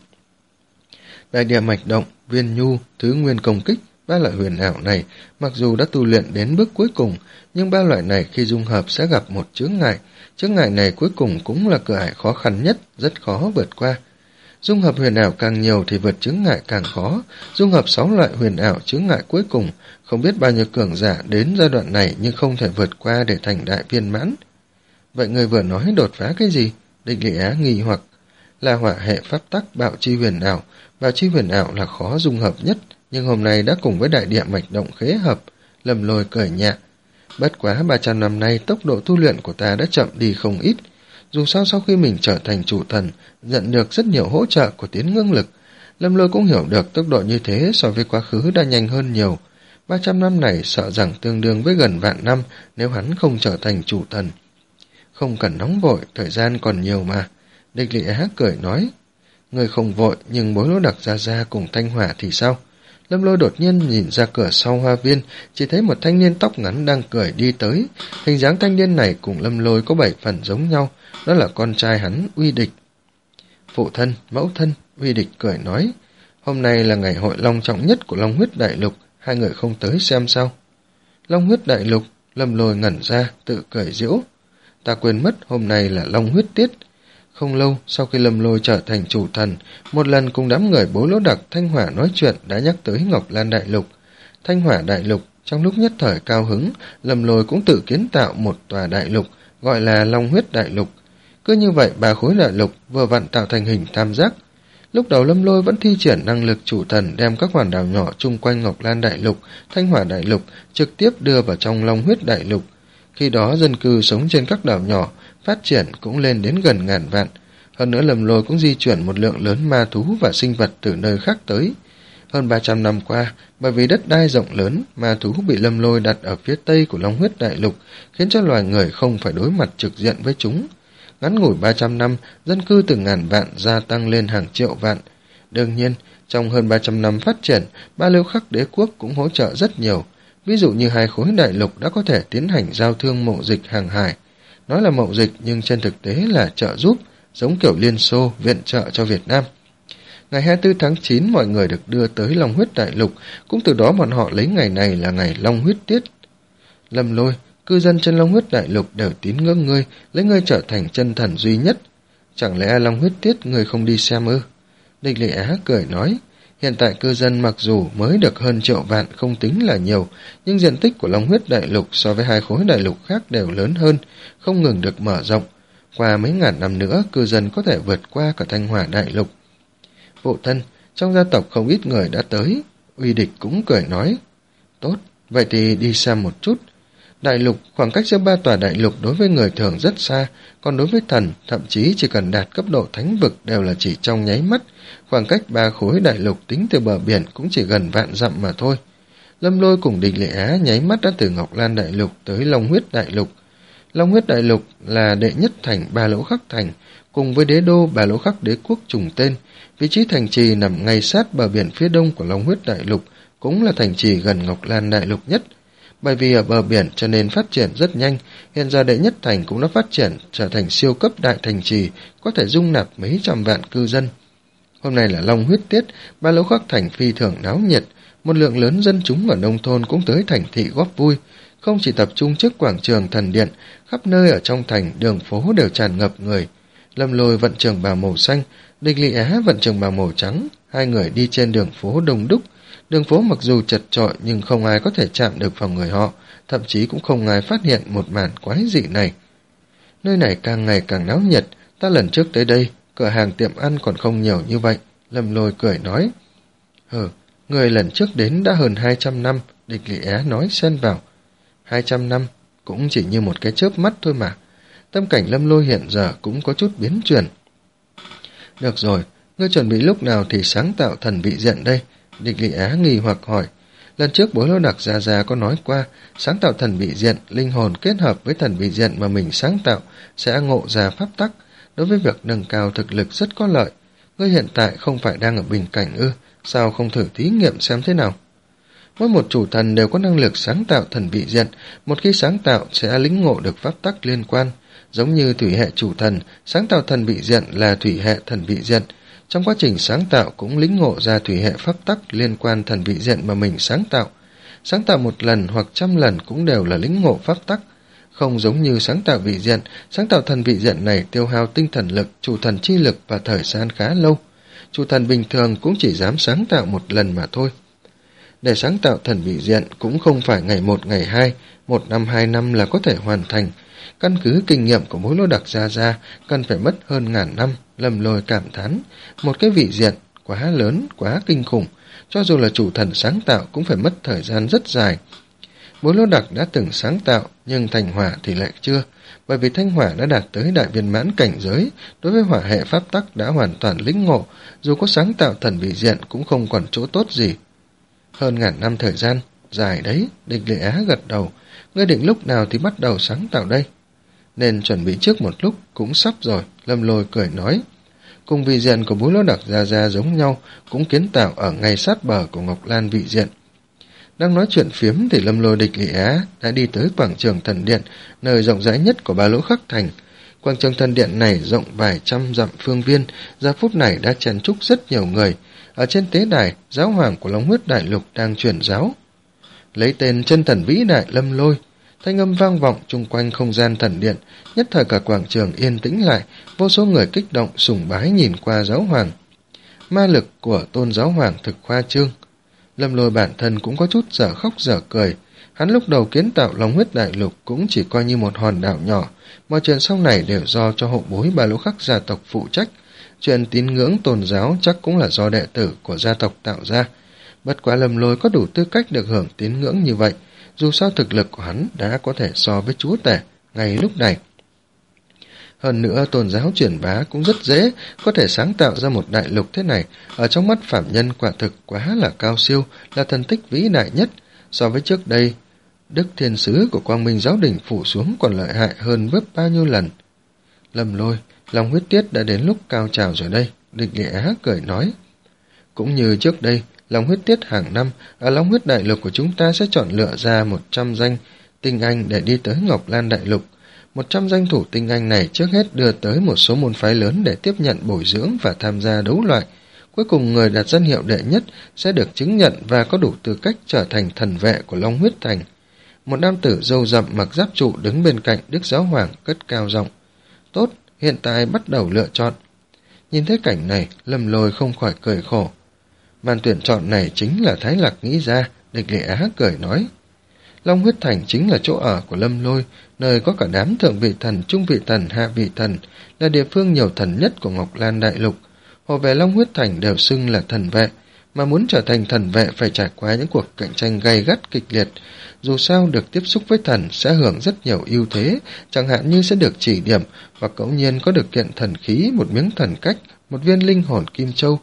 Đại địa mạch động, viên nhu, thứ nguyên công kích, ba loại huyền ảo này mặc dù đã tu luyện đến bước cuối cùng, nhưng ba loại này khi dung hợp sẽ gặp một chướng ngại. Chướng ngại này cuối cùng cũng là cửa ải khó khăn nhất, rất khó vượt qua. Dung hợp huyền ảo càng nhiều thì vượt chướng ngại càng khó, dung hợp sáu loại huyền ảo chướng ngại cuối cùng, không biết bao nhiêu cường giả đến giai đoạn này nhưng không thể vượt qua để thành đại viên mãn. Vậy người vừa nói đột phá cái gì? Địch Lệ Á nghi hoặc. Là hỏa hệ pháp tắc bạo chi huyền ảo, bạo chi huyền ảo là khó dung hợp nhất, nhưng hôm nay đã cùng với đại địa mạch động khế hợp. Lâm Lôi cười nhẹ. Bất quá ba trăm năm nay tốc độ tu luyện của ta đã chậm đi không ít. Dù sao sau khi mình trở thành chủ thần, nhận được rất nhiều hỗ trợ của Tiến Ngưng Lực, Lâm Lôi cũng hiểu được tốc độ như thế so với quá khứ đã nhanh hơn nhiều. ba trăm năm này sợ rằng tương đương với gần vạn năm nếu hắn không trở thành chủ thần. Không cần nóng vội, thời gian còn nhiều mà. Địch Lệ Á cười nói. Người không vội, nhưng Bối Lỗ Đặc Gia Gia cùng Thanh Hỏa thì sao? Lâm Lôi đột nhiên nhìn ra cửa sau hoa viên, chỉ thấy một thanh niên tóc ngắn đang cười đi tới. Hình dáng thanh niên này cùng Lâm Lôi có bảy phần giống nhau, đó là con trai hắn, Uy Địch. Phụ thân, mẫu thân, Uy Địch cười nói. Hôm nay là ngày hội long trọng nhất của Long Huyết Đại Lục, hai người không tới xem sao? Long Huyết Đại Lục, Lâm Lôi ngẩn ra, tự cười giễu. Ta quên mất hôm nay là Long Huyết Tiết. Không lâu sau khi Lâm Lôi trở thành chủ thần, một lần cùng đám người Bối Lỗ Đặc Thanh Hỏa nói chuyện đã nhắc tới Ngọc Lan Đại Lục. Thanh Hỏa Đại Lục, trong lúc nhất thời cao hứng, Lâm Lôi cũng tự kiến tạo một tòa đại lục, gọi là Long Huyết Đại Lục. Cứ như vậy ba khối đại lục vừa vặn tạo thành hình tam giác. Lúc đầu Lâm Lôi vẫn thi triển năng lực chủ thần đem các hòn đảo nhỏ chung quanh Ngọc Lan Đại Lục, Thanh Hỏa Đại Lục trực tiếp đưa vào trong Long Huyết Đại Lục. Khi đó dân cư sống trên các đảo nhỏ phát triển cũng lên đến gần ngàn vạn. Hơn nữa Lâm Lôi cũng di chuyển một lượng lớn ma thú và sinh vật từ nơi khác tới. Hơn ba trăm năm qua, bởi vì đất đai rộng lớn, ma thú bị Lâm Lôi đặt ở phía tây của Long Huyết Đại Lục, khiến cho loài người không phải đối mặt trực diện với chúng. Ngắn ngủi ba trăm năm, dân cư từ ngàn vạn gia tăng lên hàng triệu vạn. Đương nhiên, trong hơn ba trăm năm phát triển, Ba Liêu Khắc Đế quốc cũng hỗ trợ rất nhiều. Ví dụ như hai khối đại lục đã có thể tiến hành giao thương mậu dịch hàng hải. Nói là mậu dịch nhưng trên thực tế là trợ giúp, giống kiểu Liên Xô viện trợ cho Việt Nam. Ngày hai mươi tư tháng chín mọi người được đưa tới Long Huyết Đại Lục, cũng từ đó bọn họ lấy ngày này là ngày Long Huyết Tiết. Lâm Lôi, cư dân trên Long Huyết Đại Lục đều tín ngưỡng ngươi, lấy ngươi trở thành chân thần duy nhất. Chẳng lẽ Long Huyết Tiết ngươi không đi xem ư? Địch Lệ Á cười nói. Hiện tại cư dân mặc dù mới được hơn triệu vạn không tính là nhiều, nhưng diện tích của Long Huyết Đại Lục so với hai khối đại lục khác đều lớn hơn, không ngừng được mở rộng. Qua mấy ngàn năm nữa, cư dân có thể vượt qua cả Thanh Hỏa Đại Lục. Phụ thân, trong gia tộc không ít người đã tới. Uy Địch cũng cười nói. Tốt, vậy thì đi xem một chút. Đại lục, khoảng cách giữa ba tòa đại lục đối với người thường rất xa, còn đối với thần, thậm chí chỉ cần đạt cấp độ thánh vực đều là chỉ trong nháy mắt. Khoảng cách ba khối đại lục tính từ bờ biển cũng chỉ gần vạn dặm mà thôi. Lâm Lôi cùng Địch Lệ Á nháy mắt đã từ Ngọc Lan Đại Lục tới Long Huyết Đại Lục. Long Huyết Đại Lục là đệ nhất thành Ba Lỗ Khắc Thành, cùng với đế đô Ba Lỗ Khắc Đế quốc trùng tên. Vị trí thành trì nằm ngay sát bờ biển phía đông của Long Huyết Đại Lục, cũng là thành trì gần Ngọc Lan Đại Lục nhất. Bởi vì ở bờ biển cho nên phát triển rất nhanh, hiện giờ đệ nhất thành cũng đã phát triển trở thành siêu cấp đại thành trì, có thể dung nạp mấy trăm vạn cư dân. Hôm nay là Long Huyết Tiết, Ba Lỗ Khắc Thành phi thường náo nhiệt, một lượng lớn dân chúng ở nông thôn cũng tới thành thị góp vui, không chỉ tập trung trước quảng trường thần điện, khắp nơi ở trong thành đường phố đều tràn ngập người. Lâm Lôi vận trường bào màu xanh, Địch Lệ Á vận trường bào màu trắng, hai người đi trên đường phố đông đúc. Đường phố mặc dù chật chội nhưng không ai có thể chạm được vào người họ, thậm chí cũng không ai phát hiện một màn quái dị này. Nơi này càng ngày càng náo nhiệt, ta lần trước tới đây, cửa hàng tiệm ăn còn không nhiều như vậy. Lâm Lôi cười nói. Hừ, người lần trước đến đã hơn hai trăm năm, Địch Lệ Á nói xen vào. Hai trăm năm, cũng chỉ như một cái chớp mắt thôi mà. Tâm cảnh Lâm Lôi hiện giờ cũng có chút biến chuyển. Được rồi, ngươi chuẩn bị lúc nào thì sáng tạo thần vị diện đây? Địch Lệ Á nghi hoặc hỏi. Lần trước Bối Lỗ Đặc Gia Gia có nói qua, sáng tạo thần vị diện, linh hồn kết hợp với thần vị diện mà mình sáng tạo sẽ ngộ ra pháp tắc, đối với việc nâng cao thực lực rất có lợi. Ngươi hiện tại không phải đang ở bình cảnh ư, sao không thử thí nghiệm xem thế nào? Mỗi một chủ thần đều có năng lực sáng tạo thần vị diện, một khi sáng tạo sẽ lĩnh ngộ được pháp tắc liên quan. Giống như thủy hệ chủ thần, sáng tạo thần vị diện là thủy hệ thần vị diện. Trong quá trình sáng tạo cũng lĩnh ngộ ra thủy hệ pháp tắc liên quan thần vị diện mà mình sáng tạo. Sáng tạo một lần hoặc trăm lần cũng đều là lĩnh ngộ pháp tắc. Không giống như sáng tạo vị diện, sáng tạo thần vị diện này tiêu hao tinh thần lực, chủ thần chi lực và thời gian khá lâu. chủ thần bình thường cũng chỉ dám sáng tạo một lần mà thôi. Để sáng tạo thần vị diện cũng không phải ngày một ngày hai, một năm hai năm là có thể hoàn thành. Căn cứ kinh nghiệm của Bối Lô Đặc Gia Gia, cần phải mất hơn ngàn năm. Lâm Lôi cảm thán, một cái vị diện quá lớn, quá kinh khủng, cho dù là chủ thần sáng tạo cũng phải mất thời gian rất dài. Bối Lô Đặc đã từng sáng tạo, nhưng thành hỏa thì lại chưa, bởi vì thanh hỏa đã đạt tới đại viên mãn cảnh giới, đối với hỏa hệ pháp tắc đã hoàn toàn lĩnh ngộ, dù có sáng tạo thần vị diện cũng không còn chỗ tốt gì. Hơn ngàn năm thời gian, dài đấy, Địch Lệ Á gật đầu, ngươi định lúc nào thì bắt đầu sáng tạo đây? Nên chuẩn bị trước một lúc, cũng sắp rồi, Lâm Lôi cười nói. Cùng vị diện của Bối Lô Đặc Gia Gia giống nhau, cũng kiến tạo ở ngay sát bờ của Ngọc Lan vị diện. Đang nói chuyện phiếm thì Lâm Lôi, Địch Lệ Á đã đi tới quảng trường thần điện, nơi rộng rãi nhất của Ba Lỗ Khắc Thành. Quảng trường thần điện này rộng vài trăm dặm phương viên, giờ phút này đã chen chúc rất nhiều người. Ở trên tế đài, giáo hoàng của Long Huyết Đại Lục đang truyền giáo. Lấy tên chân thần vĩ đại Lâm Lôi, thanh âm vang vọng chung quanh không gian thần điện, nhất thời cả quảng trường yên tĩnh lại, vô số người kích động sùng bái nhìn qua giáo hoàng. Ma lực của tôn giáo hoàng thực khoa trương. Lâm Lôi bản thân cũng có chút dở khóc dở cười. Hắn lúc đầu kiến tạo Long Huyết Đại Lục cũng chỉ coi như một hòn đảo nhỏ, mọi chuyện sau này đều do cho hậu bối Ba Lỗ Khắc gia tộc phụ trách. Chuyện tín ngưỡng tôn giáo chắc cũng là do đệ tử của gia tộc tạo ra. Bất quá Lâm Lôi có đủ tư cách được hưởng tín ngưỡng như vậy, dù sao thực lực của hắn đã có thể so với chúa tể ngay lúc này. Hơn nữa tôn giáo truyền bá cũng rất dễ, có thể sáng tạo ra một đại lục thế này, ở trong mắt phạm nhân quả thực quá là cao siêu, là thần tích vĩ đại nhất. So với trước đây, Đức Thiên Sứ của Quang Minh Giáo Đình phủ xuống còn lợi hại hơn gấp bao nhiêu lần. Lâm Lôi, Long Huyết Tiết đã đến lúc cao trào rồi đây, Địch Lệ Á cười nói. Cũng như trước đây, Long Huyết Tiết hàng năm, ở Long Huyết Đại Lục của chúng ta sẽ chọn lựa ra một trăm danh tinh anh để đi tới Ngọc Lan Đại Lục. Một trăm danh thủ tinh anh này trước hết đưa tới một số môn phái lớn để tiếp nhận bồi dưỡng và tham gia đấu loại. Cuối cùng người đạt danh hiệu đệ nhất sẽ được chứng nhận và có đủ tư cách trở thành thần vệ của Long Huyết Thành. Một nam tử râu rậm mặc giáp trụ đứng bên cạnh Đức Giáo Hoàng cất cao giọng. Tốt, hiện tại bắt đầu lựa chọn. Nhìn thấy cảnh này, Lâm Lôi không khỏi cười khổ. Màn tuyển chọn này chính là Thái Lạc nghĩ ra, Địch Lệ Á cười nói. Long Huyết Thành chính là chỗ ở của Lâm Lôi, nơi có cả đám thượng vị thần, trung vị thần, hạ vị thần, là địa phương nhiều thần nhất của Ngọc Lan Đại Lục. Hộ vệ Long Huyết Thành đều xưng là thần vệ, mà muốn trở thành thần vệ phải trải qua những cuộc cạnh tranh gay gắt kịch liệt. Dù sao được tiếp xúc với thần sẽ hưởng rất nhiều ưu thế, chẳng hạn như sẽ được chỉ điểm, hoặc ngẫu nhiên có được kiện thần khí, một miếng thần cách, một viên linh hồn kim châu.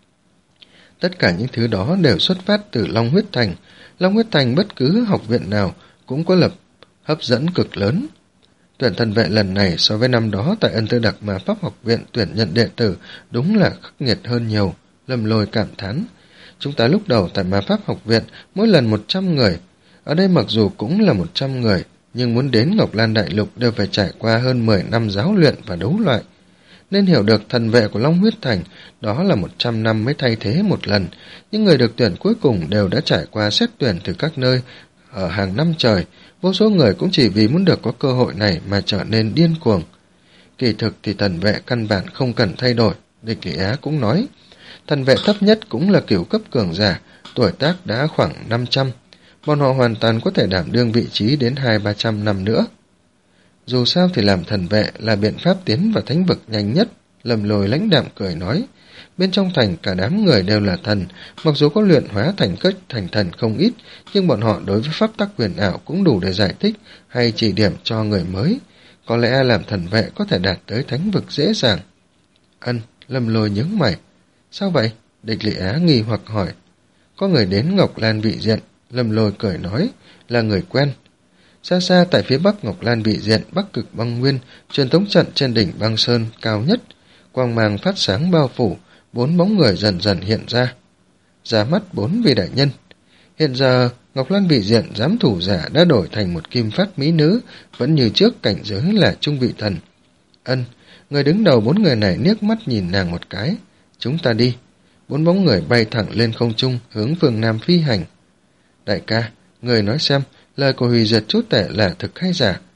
Tất cả những thứ đó đều xuất phát từ Long Huyết Thành. Long Huyết Thành bất cứ học viện nào cũng có lập hấp dẫn cực lớn. Tuyển thần vệ lần này so với năm đó tại Ân Tư Đặc Ma Pháp học viện tuyển nhận đệ tử đúng là khắc nghiệt hơn nhiều, Lâm Lôi cảm thán. Chúng ta lúc đầu tại Ma Pháp học viện mỗi lần một trăm người, ở đây mặc dù cũng là một trăm người, nhưng muốn đến Ngọc Lan Đại Lục đều phải trải qua hơn mười năm giáo luyện và đấu loại. Nên hiểu được thần vệ của Long Huyết Thành đó là một trăm năm mới thay thế một lần, những người được tuyển cuối cùng đều đã trải qua xét tuyển từ các nơi ở hàng năm trời, vô số người cũng chỉ vì muốn được có cơ hội này mà trở nên điên cuồng. Kỳ thực thì thần vệ căn bản không cần thay đổi, Địch Lệ Á cũng nói. Thần vệ thấp nhất cũng là cửu cấp cường giả, tuổi tác đã khoảng năm trăm, bọn họ hoàn toàn có thể đảm đương vị trí đến hai ba trăm năm nữa. Dù sao thì làm thần vệ là biện pháp tiến vào thánh vực nhanh nhất, Lâm Lôi lãnh đạm cười nói. Bên trong thành cả đám người đều là thần, mặc dù có luyện hóa thành cách thành thần không ít, nhưng bọn họ đối với pháp tắc huyền ảo cũng đủ để giải thích hay chỉ điểm cho người mới. Có lẽ làm thần vệ có thể đạt tới thánh vực dễ dàng. Ân, Lâm Lôi nhướng mày. Sao vậy? Địch Lệ Á nghi hoặc hỏi. Có người đến Ngọc Lan vị diện, Lâm Lôi cười nói, là người quen. Xa xa tại phía bắc Ngọc Lan vị diện, Bắc Cực Băng Nguyên, truyền thống trận trên đỉnh băng sơn cao nhất, quang mang phát sáng bao phủ, bốn bóng người dần dần hiện ra. Ra mắt bốn vị đại nhân. Hiện giờ, Ngọc Lan vị diện giám thủ giả đã đổi thành một kim phát mỹ nữ, vẫn như trước cảnh giới là trung vị thần. Ân, người đứng đầu bốn người này liếc mắt nhìn nàng một cái. Chúng ta đi. Bốn bóng người bay thẳng lên không trung, hướng phương Nam phi hành. Đại ca, người nói xem, lời của hủy diệt chúa tể là thực hay giả?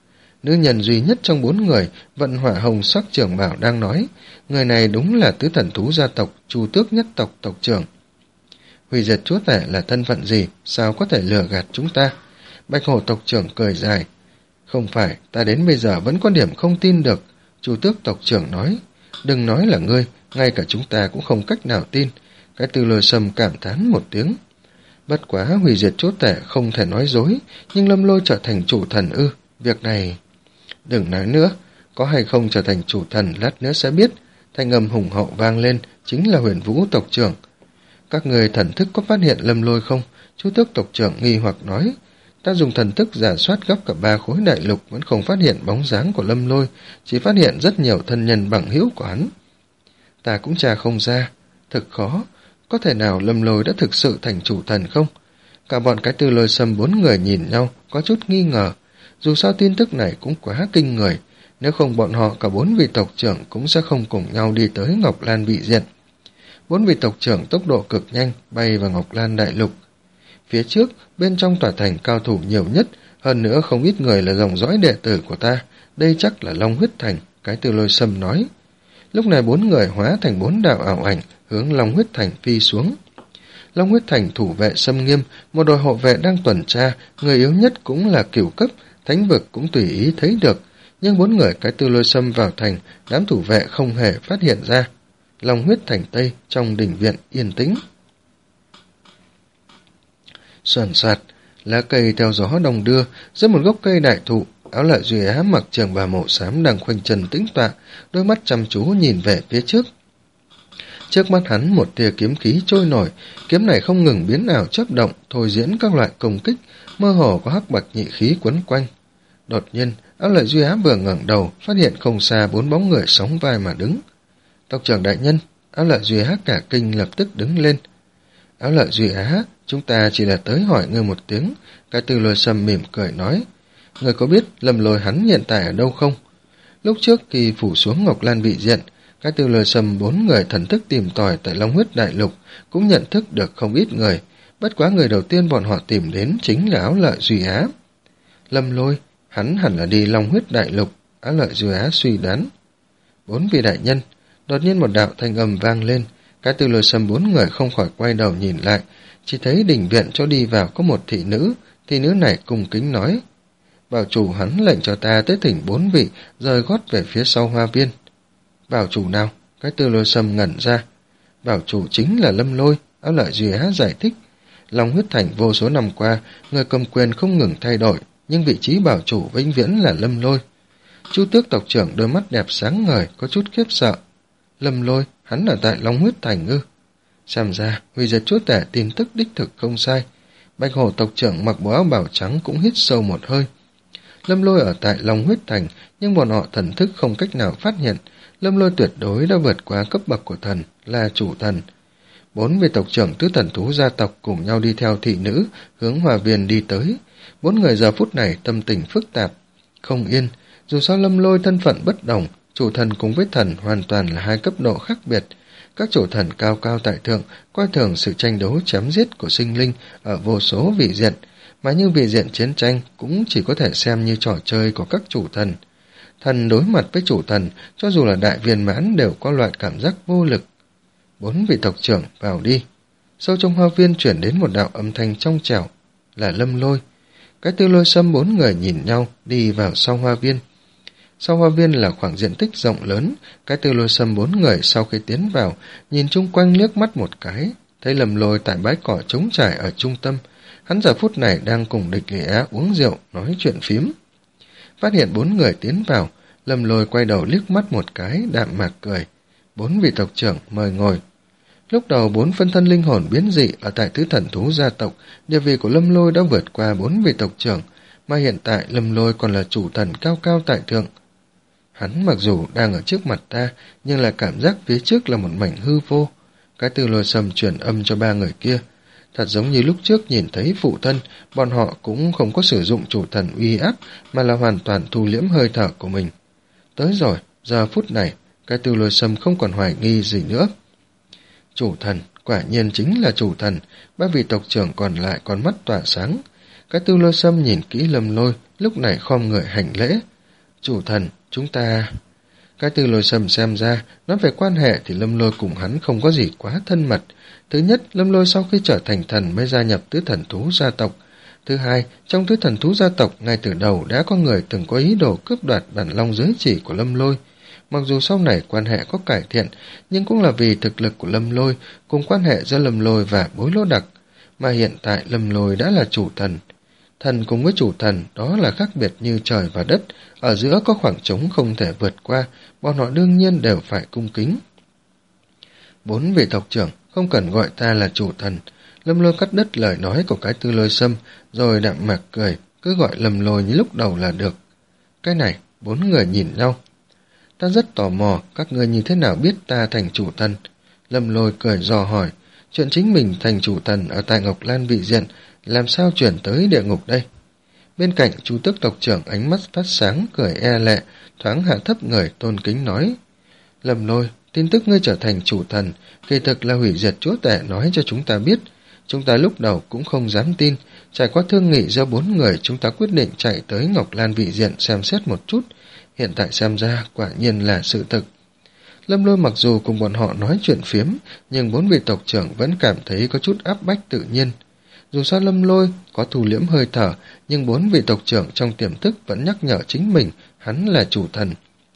nữ nhân duy nhất trong bốn người vận hỏa hồng sắc trưởng bảo đang nói, người này đúng là tứ thần thú gia tộc Chu Tước nhất tộc tộc trưởng. Hủy diệt chúa tể là thân phận gì, sao có thể lừa gạt chúng ta? Bạch hổ tộc trưởng cười dài. Không phải, ta đến bây giờ vẫn có điểm không tin được. Chu Tước tộc trưởng nói, đừng nói là ngươi, ngay cả chúng ta cũng không cách nào tin. Cái Từ Lôi Sâm cảm thán một tiếng. Bất quá hủy diệt chúa tể không thể nói dối, nhưng Lâm Lôi trở thành chủ thần ư, việc này... Đừng nói nữa, có hay không trở thành chủ thần lát nữa sẽ biết. Thanh âm hùng hậu vang lên, chính là Huyền Vũ tộc trưởng. Các người thần thức có phát hiện Lâm Lôi không? Chu Tước tộc trưởng nghi hoặc nói. Ta dùng thần thức rà soát gấp cả ba khối đại lục vẫn không phát hiện bóng dáng của Lâm Lôi, chỉ phát hiện rất nhiều thân nhân bằng hữu của hắn. Ta cũng tra không ra, thực khó, có thể nào Lâm Lôi đã thực sự thành chủ thần không? Cả bọn cái Từ Lôi Sâm bốn người nhìn nhau, có chút nghi ngờ. Dù sao tin tức này cũng quá kinh người, nếu không bọn họ cả bốn vị tộc trưởng cũng sẽ không cùng nhau đi tới Ngọc Lan bị diệt. Bốn vị tộc trưởng tốc độ cực nhanh bay vào Ngọc Lan đại lục. Phía trước, bên trong tòa thành cao thủ nhiều nhất, hơn nữa không ít người là dòng dõi đệ tử của ta, đây chắc là Long Huyết Thành, cái Từ Lôi Sâm nói. Lúc này bốn người hóa thành bốn đạo ảo ảnh, hướng Long Huyết Thành phi xuống. Long Huyết Thành thủ vệ xâm nghiêm, một đội hộ vệ đang tuần tra, người yếu nhất cũng là cửu cấp, thánh vực cũng tùy ý thấy được, nhưng bốn người cái Từ Lôi Sâm vào thành, đám thủ vệ không hề phát hiện ra. Long Huyết Thành Tây, trong đình viện yên tĩnh. Soàn soạt, lá cây theo gió đồng đưa, dưới một gốc cây đại thụ, Áo Lợi Duy Á mặc trường bào màu xám đang khoanh chân tĩnh tọa, đôi mắt chăm chú nhìn về phía trước. Trước mắt hắn một tia kiếm khí trôi nổi, kiếm này không ngừng biến ảo chớp động, thôi diễn các loại công kích, mơ hồ có hắc bạch nhị khí quấn quanh. Đột nhiên, Áo Lợi Duy Á vừa ngẩng đầu, phát hiện không xa bốn bóng người sóng vai mà đứng. Tộc trưởng đại nhân, Áo Lợi Duy Á cả kinh lập tức đứng lên. Áo Lợi Duy Á, chúng ta chỉ là tới hỏi ngươi một tiếng. Cái Từ Lôi Sâm mỉm cười nói, ngươi có biết Lâm Lôi hắn hiện tại ở đâu không? Lúc trước khi phủ xuống Ngọc Lan bị diện, cái Từ Lôi Sâm bốn người thần thức tìm tòi tại Long Huyết Đại Lục cũng nhận thức được không ít người, bất quá người đầu tiên bọn họ tìm đến chính là Áo Lợi Duy Á. Lâm Lôi, hắn hẳn là đi Long Huyết Đại Lục, Áo Lợi Duy Á suy đoán. Bốn vị đại nhân, đột nhiên một đạo thanh âm vang lên, cái Từ Lôi Sâm bốn người không khỏi quay đầu nhìn lại, chỉ thấy đình viện chỗ đi vào có một thị nữ, thị nữ này cung kính nói, bảo chủ hắn lệnh cho ta tới thỉnh bốn vị, rời gót về phía sau hoa viên. Bảo chủ nào? Cái Từ Lôi Sâm ngẩn ra. Bảo chủ chính là Lâm Lôi, Áo Lợi Duy Á giải thích. Long Huyết Thành vô số năm qua, người cầm quyền không ngừng thay đổi, nhưng vị trí bảo chủ vĩnh viễn là Lâm Lôi. Chu Tước tộc trưởng đôi mắt đẹp sáng ngời, có chút khiếp sợ. Lâm Lôi, hắn ở tại Long Huyết Thành ư? Xem ra, hủy diệt chúa tể tin tức đích thực không sai. Bạch hổ tộc trưởng mặc bộ áo bào trắng cũng hít sâu một hơi. Lâm Lôi ở tại Long Huyết Thành, nhưng bọn họ thần thức không cách nào phát hiện. Lâm Lôi tuyệt đối đã vượt qua cấp bậc của thần, là chủ thần. Bốn vị tộc trưởng tứ thần thú gia tộc cùng nhau đi theo thị nữ, hướng hòa viên đi tới. Bốn người giờ phút này tâm tình phức tạp, không yên. Dù sao Lâm Lôi thân phận bất đồng, chủ thần cùng với thần hoàn toàn là hai cấp độ khác biệt. Các chủ thần cao cao tại thượng coi thường sự tranh đấu chém giết của sinh linh ở vô số vị diện, mà như vị diện chiến tranh cũng chỉ có thể xem như trò chơi của các chủ thần. Thần đối mặt với chủ thần, cho dù là đại viên mãn đều có loại cảm giác vô lực. Bốn vị tộc trưởng vào đi. Sâu trong hoa viên chuyển đến một đạo âm thanh trong trẻo, là Lâm Lôi. Cái Từ Lôi Sâm bốn người nhìn nhau đi vào sau hoa viên. Sau hoa viên là khoảng diện tích rộng lớn, cái Từ Lôi Sâm bốn người sau khi tiến vào, nhìn chung quanh liếc mắt một cái, thấy Lâm Lôi tại bãi cỏ trống trải ở trung tâm. Hắn giờ phút này đang cùng Địch Lệ Á uống rượu, nói chuyện phím. Phát hiện bốn người tiến vào, Lâm Lôi quay đầu liếc mắt một cái, đạm mạc cười. Bốn vị tộc trưởng mời ngồi. Lúc đầu bốn phân thân linh hồn biến dị ở tại tứ thần thú gia tộc, địa vị của Lâm Lôi đã vượt qua bốn vị tộc trưởng, mà hiện tại Lâm Lôi còn là chủ thần cao cao tại thượng. Hắn mặc dù đang ở trước mặt ta, nhưng là cảm giác phía trước là một mảnh hư vô. Cái Từ Lôi Sâm truyền âm cho ba người kia. Thật giống như lúc trước nhìn thấy phụ thân, bọn họ cũng không có sử dụng chủ thần uy áp, mà là hoàn toàn thu liễm hơi thở của mình. Tới rồi, giờ phút này, cái Từ Lôi Sâm không còn hoài nghi gì nữa. Chủ thần, quả nhiên chính là chủ thần, ba vị tộc trưởng còn lại con mắt tỏa sáng. Cái Từ Lôi Sâm nhìn kỹ Lâm Lôi, lúc này khom người hành lễ. Chủ thần, chúng ta... Cái Tư Lôi Sâm xem ra, nói về quan hệ thì Lâm Lôi cùng hắn không có gì quá thân mật. Thứ nhất, Lâm Lôi sau khi trở thành thần mới gia nhập tứ thần thú gia tộc. Thứ hai, trong tứ thần thú gia tộc ngay từ đầu đã có người từng có ý đồ cướp đoạt bản long giới chỉ của Lâm Lôi. Mặc dù sau này quan hệ có cải thiện, nhưng cũng là vì thực lực của Lâm Lôi cùng quan hệ giữa Lâm Lôi và Bối Lô Đặc, mà hiện tại Lâm Lôi đã là chủ thần. Thần cùng với chủ thần đó là khác biệt như trời và đất, ở giữa có khoảng trống không thể vượt qua, bọn họ đương nhiên đều phải cung kính. Bốn vị tộc trưởng, không cần gọi ta là chủ thần. Lâm Lôi cắt đứt lời nói của cái Tư Lôi Sâm, rồi đạm mạc cười, cứ gọi Lâm Lôi như lúc đầu là được. Cái này, bốn người nhìn nhau. Ta rất tò mò, các ngươi như thế nào biết ta thành chủ thần? Lâm Lôi cười dò hỏi, chuyện chính mình thành chủ thần ở tại Ngọc Lan Vị Diện, làm sao chuyển tới địa ngục đây? Bên cạnh Chu Tước tộc trưởng ánh mắt phát sáng, cười e lệ, thoáng hạ thấp người tôn kính nói. Lâm Lôi, tin tức ngươi trở thành chủ thần, kỳ thực là hủy diệt chúa tể nói cho chúng ta biết. Chúng ta lúc đầu cũng không dám tin, trải qua thương nghị giữa bốn người chúng ta quyết định chạy tới Ngọc Lan Vị Diện xem xét một chút. Hiện tại xem ra quả nhiên là sự thực. Lâm Lôi mặc dù cùng bọn họ nói chuyện phiếm, nhưng bốn vị tộc trưởng vẫn cảm thấy có chút áp bách tự nhiên. Dù sao Lâm Lôi có thu liễm hơi thở, nhưng bốn vị tộc trưởng trong tiềm thức vẫn nhắc nhở chính mình, hắn là chủ thần.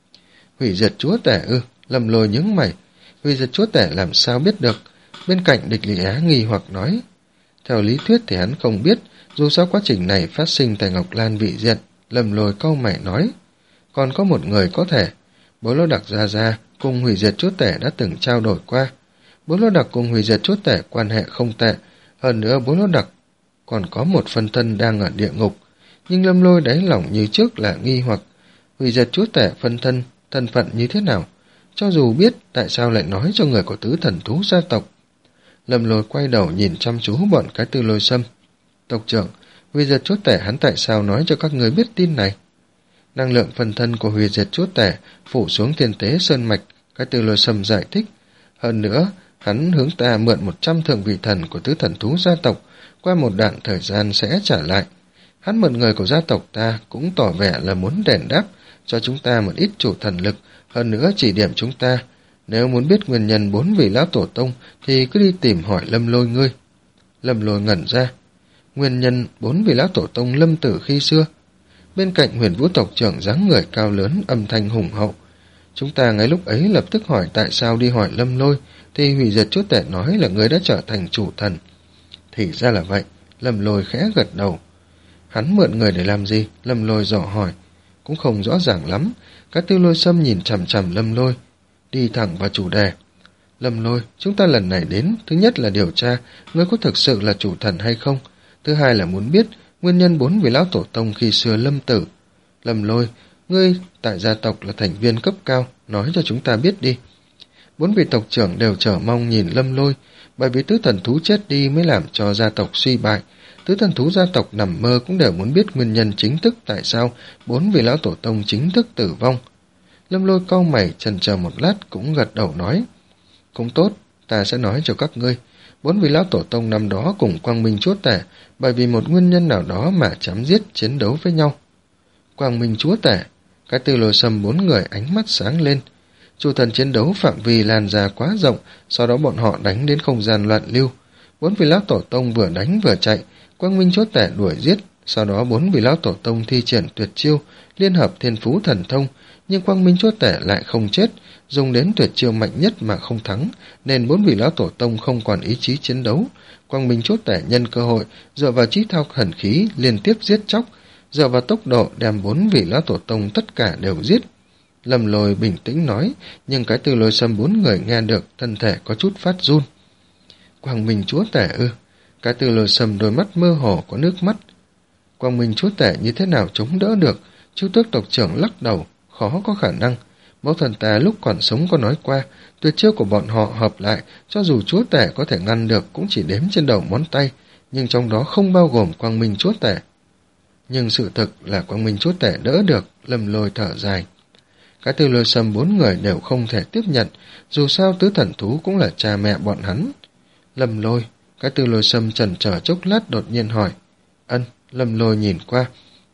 Hủy diệt chúa tể ư? Lâm Lôi nhướng mày. Hủy diệt chúa tể làm sao biết được? Bên cạnh Địch Lý Á nghi hoặc nói. Theo lý thuyết thì hắn không biết, dù sao quá trình này phát sinh tại Ngọc Lan Vị Diện. Lâm Lôi cau mày nói. Còn có một người có thể. Bố Lô Đặc Gia Gia cùng hủy diệt chúa tể đã từng trao đổi qua. Bố Lô Đặc cùng hủy diệt chúa tể quan hệ không tệ. Hơn nữa Bố Lô Đặc còn có một phân thân đang ở địa ngục. Nhưng Lâm Lôi đáy lòng như trước là nghi hoặc. Hủy diệt chúa tể phân thân, thân phận như thế nào? Cho dù biết, tại sao lại nói cho người của tứ thần thú gia tộc? Lâm Lôi quay đầu nhìn chăm chú bọn cái Tư Lôi Sâm. Tộc trưởng, hủy diệt chúa tể hắn tại sao nói cho các người biết tin này? Năng lượng phân thân của hủy diệt chúa tể phủ xuống thiên tế sơn mạch, cái Tư Lôi Sâm giải thích. Hơn nữa, hắn hướng ta mượn một trăm thượng vị thần của tứ thần thú gia tộc, qua một đoạn thời gian sẽ trả lại. Hắn mượn người của gia tộc ta cũng tỏ vẻ là muốn đền đáp cho chúng ta một ít chủ thần lực, hơn nữa chỉ điểm chúng ta. Nếu muốn biết nguyên nhân bốn vị lão tổ tông thì cứ đi tìm hỏi Lâm Lôi ngươi. Lâm Lôi ngẩn ra. Nguyên nhân bốn vị lão tổ tông lâm tử khi xưa? Bên cạnh Huyền Vũ tộc trưởng dáng người cao lớn, âm thanh hùng hậu. Chúng ta ngay lúc ấy lập tức hỏi tại sao đi hỏi Lâm Lôi, thì hủy diệt chúa tể nói là người đã trở thành chủ thần. Thì ra là vậy. Lâm Lôi khẽ gật đầu. Hắn mượn người để làm gì? Lâm Lôi dò hỏi. Cũng không rõ ràng lắm. Các Tư Lôi Sâm nhìn chằm chằm Lâm Lôi, đi thẳng vào chủ đề. Lâm Lôi, chúng ta lần này đến, thứ nhất là điều tra ngươi có thực sự là chủ thần hay không. Thứ hai là muốn biết nguyên nhân bốn vị lão tổ tông khi xưa lâm tử. Lâm Lôi, ngươi tại gia tộc là thành viên cấp cao, nói cho chúng ta biết đi. Bốn vị tộc trưởng đều chờ mong nhìn Lâm Lôi, bởi vì tứ thần thú chết đi mới làm cho gia tộc suy bại. Tứ thần thú gia tộc nằm mơ cũng đều muốn biết nguyên nhân chính thức tại sao bốn vị lão tổ tông chính thức tử vong. Lâm Lôi cau mày chần chờ một lát cũng gật đầu nói. Cũng tốt, ta sẽ nói cho các ngươi. Bốn vị lão tổ tông năm đó cùng Quang Minh chúa tể bởi vì một nguyên nhân nào đó mà chém giết chiến đấu với nhau. Quang Minh chúa tể, cái Tư Lôi Sâm bốn người ánh mắt sáng lên. Chủ thần chiến đấu phạm vi lan ra quá rộng, sau đó bọn họ đánh đến không gian loạn lưu. Bốn vị lão tổ tông vừa đánh vừa chạy, Quang Minh chúa tể đuổi giết, sau đó bốn vị lão tổ tông thi triển tuyệt chiêu, liên hợp thiên phú thần thông, nhưng Quang Minh chúa tể lại không chết, dùng đến tuyệt chiêu mạnh nhất mà không thắng, nên bốn vị lão tổ tông không còn ý chí chiến đấu. Quang Minh chúa tể nhân cơ hội, dựa vào chí thao thần khí liên tiếp giết chóc, dựa vào tốc độ đem bốn vị lão tổ tông tất cả đều giết. Lâm Lôi bình tĩnh nói, nhưng cái Tư Lôi Sâm bốn người nghe được, thân thể có chút phát run. Quang Minh chúa tể ư? Cái Tư Lôi Sâm đôi mắt mơ hồ có nước mắt. Quang Minh chúa tể như thế nào chống đỡ được? Chu Tước tộc trưởng lắc đầu, khó có khả năng. Mẫu thần ta lúc còn sống có nói qua, tuyệt chiêu của bọn họ hợp lại, cho dù chúa tể có thể ngăn được cũng chỉ đếm trên đầu ngón tay, nhưng trong đó không bao gồm Quang Minh chúa tể. Nhưng sự thực là Quang Minh chúa tể đỡ được. Lâm Lôi thở dài. Cái Tư Lôi Sâm bốn người đều không thể tiếp nhận, dù sao tứ thần thú cũng là cha mẹ bọn hắn. Lâm Lôi, cái Tư Lôi Sâm chần chờ chốc lát đột nhiên hỏi. Ân, Lâm Lôi nhìn qua.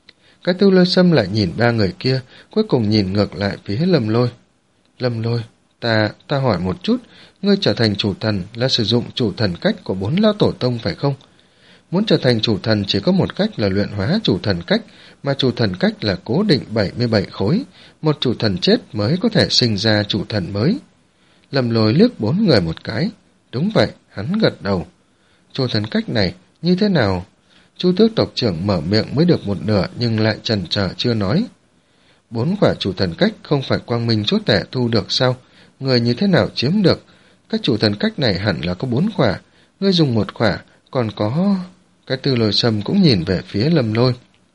Cái Tư Lôi Sâm lại nhìn ba người kia, cuối cùng nhìn ngược lại phía Lâm Lôi. Lâm Lôi, ta, ta hỏi một chút, ngươi trở thành chủ thần là sử dụng chủ thần cách của bốn lão tổ tông phải không? Muốn trở thành chủ thần chỉ có một cách là luyện hóa chủ thần cách, mà chủ thần cách là cố định bảy mươi bảy khối, một chủ thần chết mới có thể sinh ra chủ thần mới. Lâm Lôi liếc bốn người một cái. Đúng vậy, hắn gật đầu. Chủ thần cách này, như thế nào? Chu Tước tộc trưởng mở miệng mới được một nửa nhưng lại chần chờ chưa nói. Bốn quả chủ thần cách không phải Quang Minh Chúa Tể thu được sao? Người như thế nào chiếm được? Các chủ thần cách này hẳn là có bốn quả, ngươi dùng một quả, còn có... Cái Tư Lôi Sâm cũng nhìn về phía Lâm Lôi.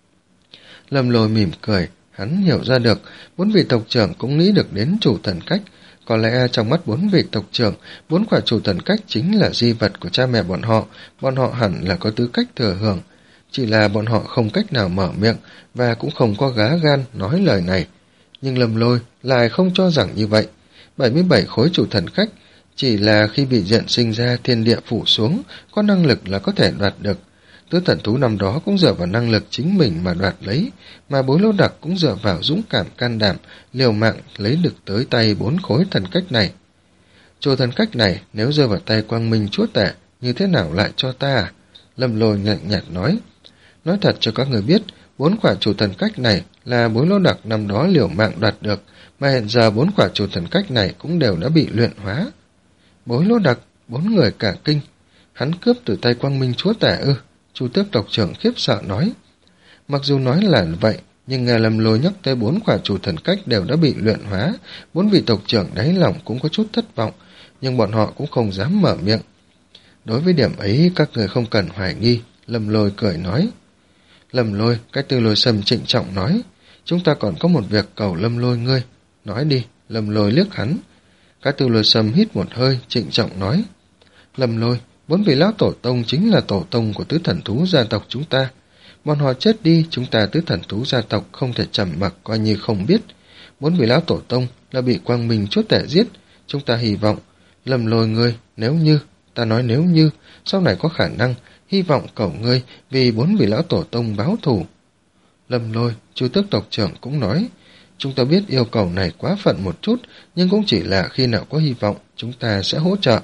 Lâm Lôi mỉm cười, hắn hiểu ra được, bốn vị tộc trưởng cũng nghĩ được đến chủ thần cách. Có lẽ trong mắt bốn vị tộc trưởng, bốn quả chủ thần cách chính là di vật của cha mẹ bọn họ, bọn họ hẳn là có tư cách thừa hưởng. Chỉ là bọn họ không cách nào mở miệng và cũng không có gá gan nói lời này. Nhưng Lâm Lôi lại không cho rằng như vậy. bảy mươi bảy khối chủ thần cách chỉ là khi bị diện sinh ra thiên địa phủ xuống, có năng lực là có thể đoạt được. Tứ thần thú năm đó cũng dựa vào năng lực chính mình mà đoạt lấy, mà Bối Lô Đặc cũng dựa vào dũng cảm can đảm, liều mạng lấy được tới tay bốn khối thần cách này. Chủ thần cách này nếu rơi vào tay Quang Minh Chúa Tể, như thế nào lại cho ta à? Lâm Lôi nhợt nhạt nói. Nói thật cho các người biết, bốn quả chủ thần cách này là Bối Lô Đặc năm đó liều mạng đoạt được, mà hiện giờ bốn quả chủ thần cách này cũng đều đã bị luyện hóa. Bối Lô Đặc, bốn người cả kinh. Hắn cướp từ tay Quang Minh Chúa Tể ư? Chu Tước tộc trưởng khiếp sợ nói. Mặc dù nói là vậy, nhưng nghe Lâm Lôi nhắc tới bốn quả chủ thần cách đều đã bị luyện hóa, bốn vị tộc trưởng đáy lòng cũng có chút thất vọng, nhưng bọn họ cũng không dám mở miệng. Đối với điểm ấy các người không cần hoài nghi, Lâm Lôi cười nói. Lâm Lôi, cái Tư Lôi Sâm trịnh trọng nói, chúng ta còn có một việc cầu Lâm Lôi ngươi. Nói đi, Lâm Lôi liếc hắn. Cái Tư Lôi Sâm hít một hơi, trịnh trọng nói. Lâm Lôi, bốn vị lão tổ tông chính là tổ tông của tứ thần thú gia tộc chúng ta. Bọn họ chết đi, chúng ta tứ thần thú gia tộc không thể trầm mặc coi như không biết. Bốn vị lão tổ tông là bị Quang Minh Chúa Tể giết. Chúng ta hy vọng, Lâm Lôi ngươi, nếu như, ta nói nếu như, sau này có khả năng, hy vọng cầu ngươi vì bốn vị lão tổ tông báo thù. Lâm Lôi, Chu Tước tộc trưởng cũng nói, chúng ta biết yêu cầu này quá phận một chút, nhưng cũng chỉ là khi nào có hy vọng, chúng ta sẽ hỗ trợ.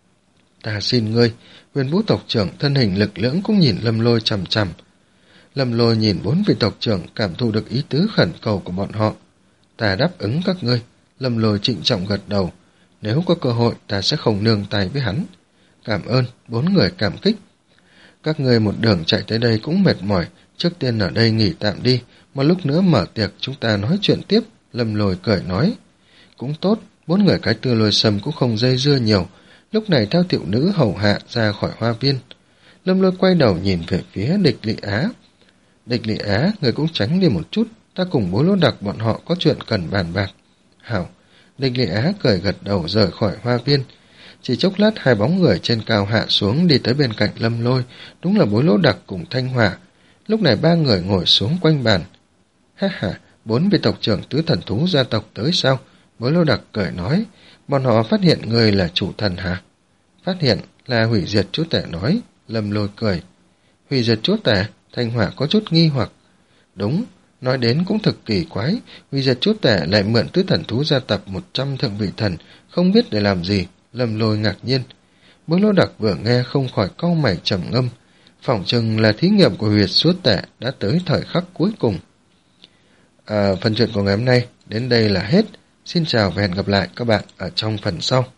Ta xin ngươi, Huyền Vũ tộc trưởng thân hình lực lưỡng cũng nhìn Lâm Lôi chằm chằm. Lâm Lôi nhìn bốn vị tộc trưởng cảm thụ được ý tứ khẩn cầu của bọn họ. Ta đáp ứng các ngươi. Lâm Lôi trịnh trọng gật đầu. Nếu có cơ hội ta sẽ không nương tay với hắn. Cảm ơn, bốn người cảm kích. Các ngươi một đường chạy tới đây cũng mệt mỏi, trước tiên ở đây nghỉ tạm đi, một lúc nữa mở tiệc chúng ta nói chuyện tiếp. Lâm Lôi cười nói. Cũng tốt, bốn người cái Tư Lôi Sâm cũng không dây dưa nhiều. Lúc này theo tiểu nữ hầu hạ ra khỏi hoa viên. Lâm Lôi quay đầu nhìn về phía Địch Lị Á. Địch Lị Á, người cũng tránh đi một chút, ta cùng Bối Lô Đặc bọn họ có chuyện cần bàn bạc. Hảo, Địch Lị Á cười gật đầu rời khỏi hoa viên. Chỉ chốc lát hai bóng người trên cao hạ xuống đi tới bên cạnh Lâm Lôi, đúng là Bối Lô Đặc cùng Thanh Hỏa. Lúc này ba người ngồi xuống quanh bàn. Ha ha, bốn vị tộc trưởng tứ thần thú gia tộc tới sao? Bối Lô Đặc cười nói, bọn họ phát hiện người là chủ thần hả? Phát hiện là hủy diệt chúa tể nói. Lâm Lôi cười. Hủy diệt chúa tể? Thanh Hỏa có chút nghi hoặc. Đúng, nói đến cũng thực kỳ quái, hủy diệt chúa tể lại mượn tứ thần thú gia tập một trăm thượng vị thần, không biết để làm gì. Lâm Lôi ngạc nhiên. Bối Lô Đặc vừa nghe không khỏi cau mày trầm ngâm. Phỏng chừng là thí nghiệm của hủy diệt chúa tể đã tới thời khắc cuối cùng. À, phần chuyện của ngày hôm nay đến đây là hết. Xin chào và hẹn gặp lại các bạn ở trong phần sau.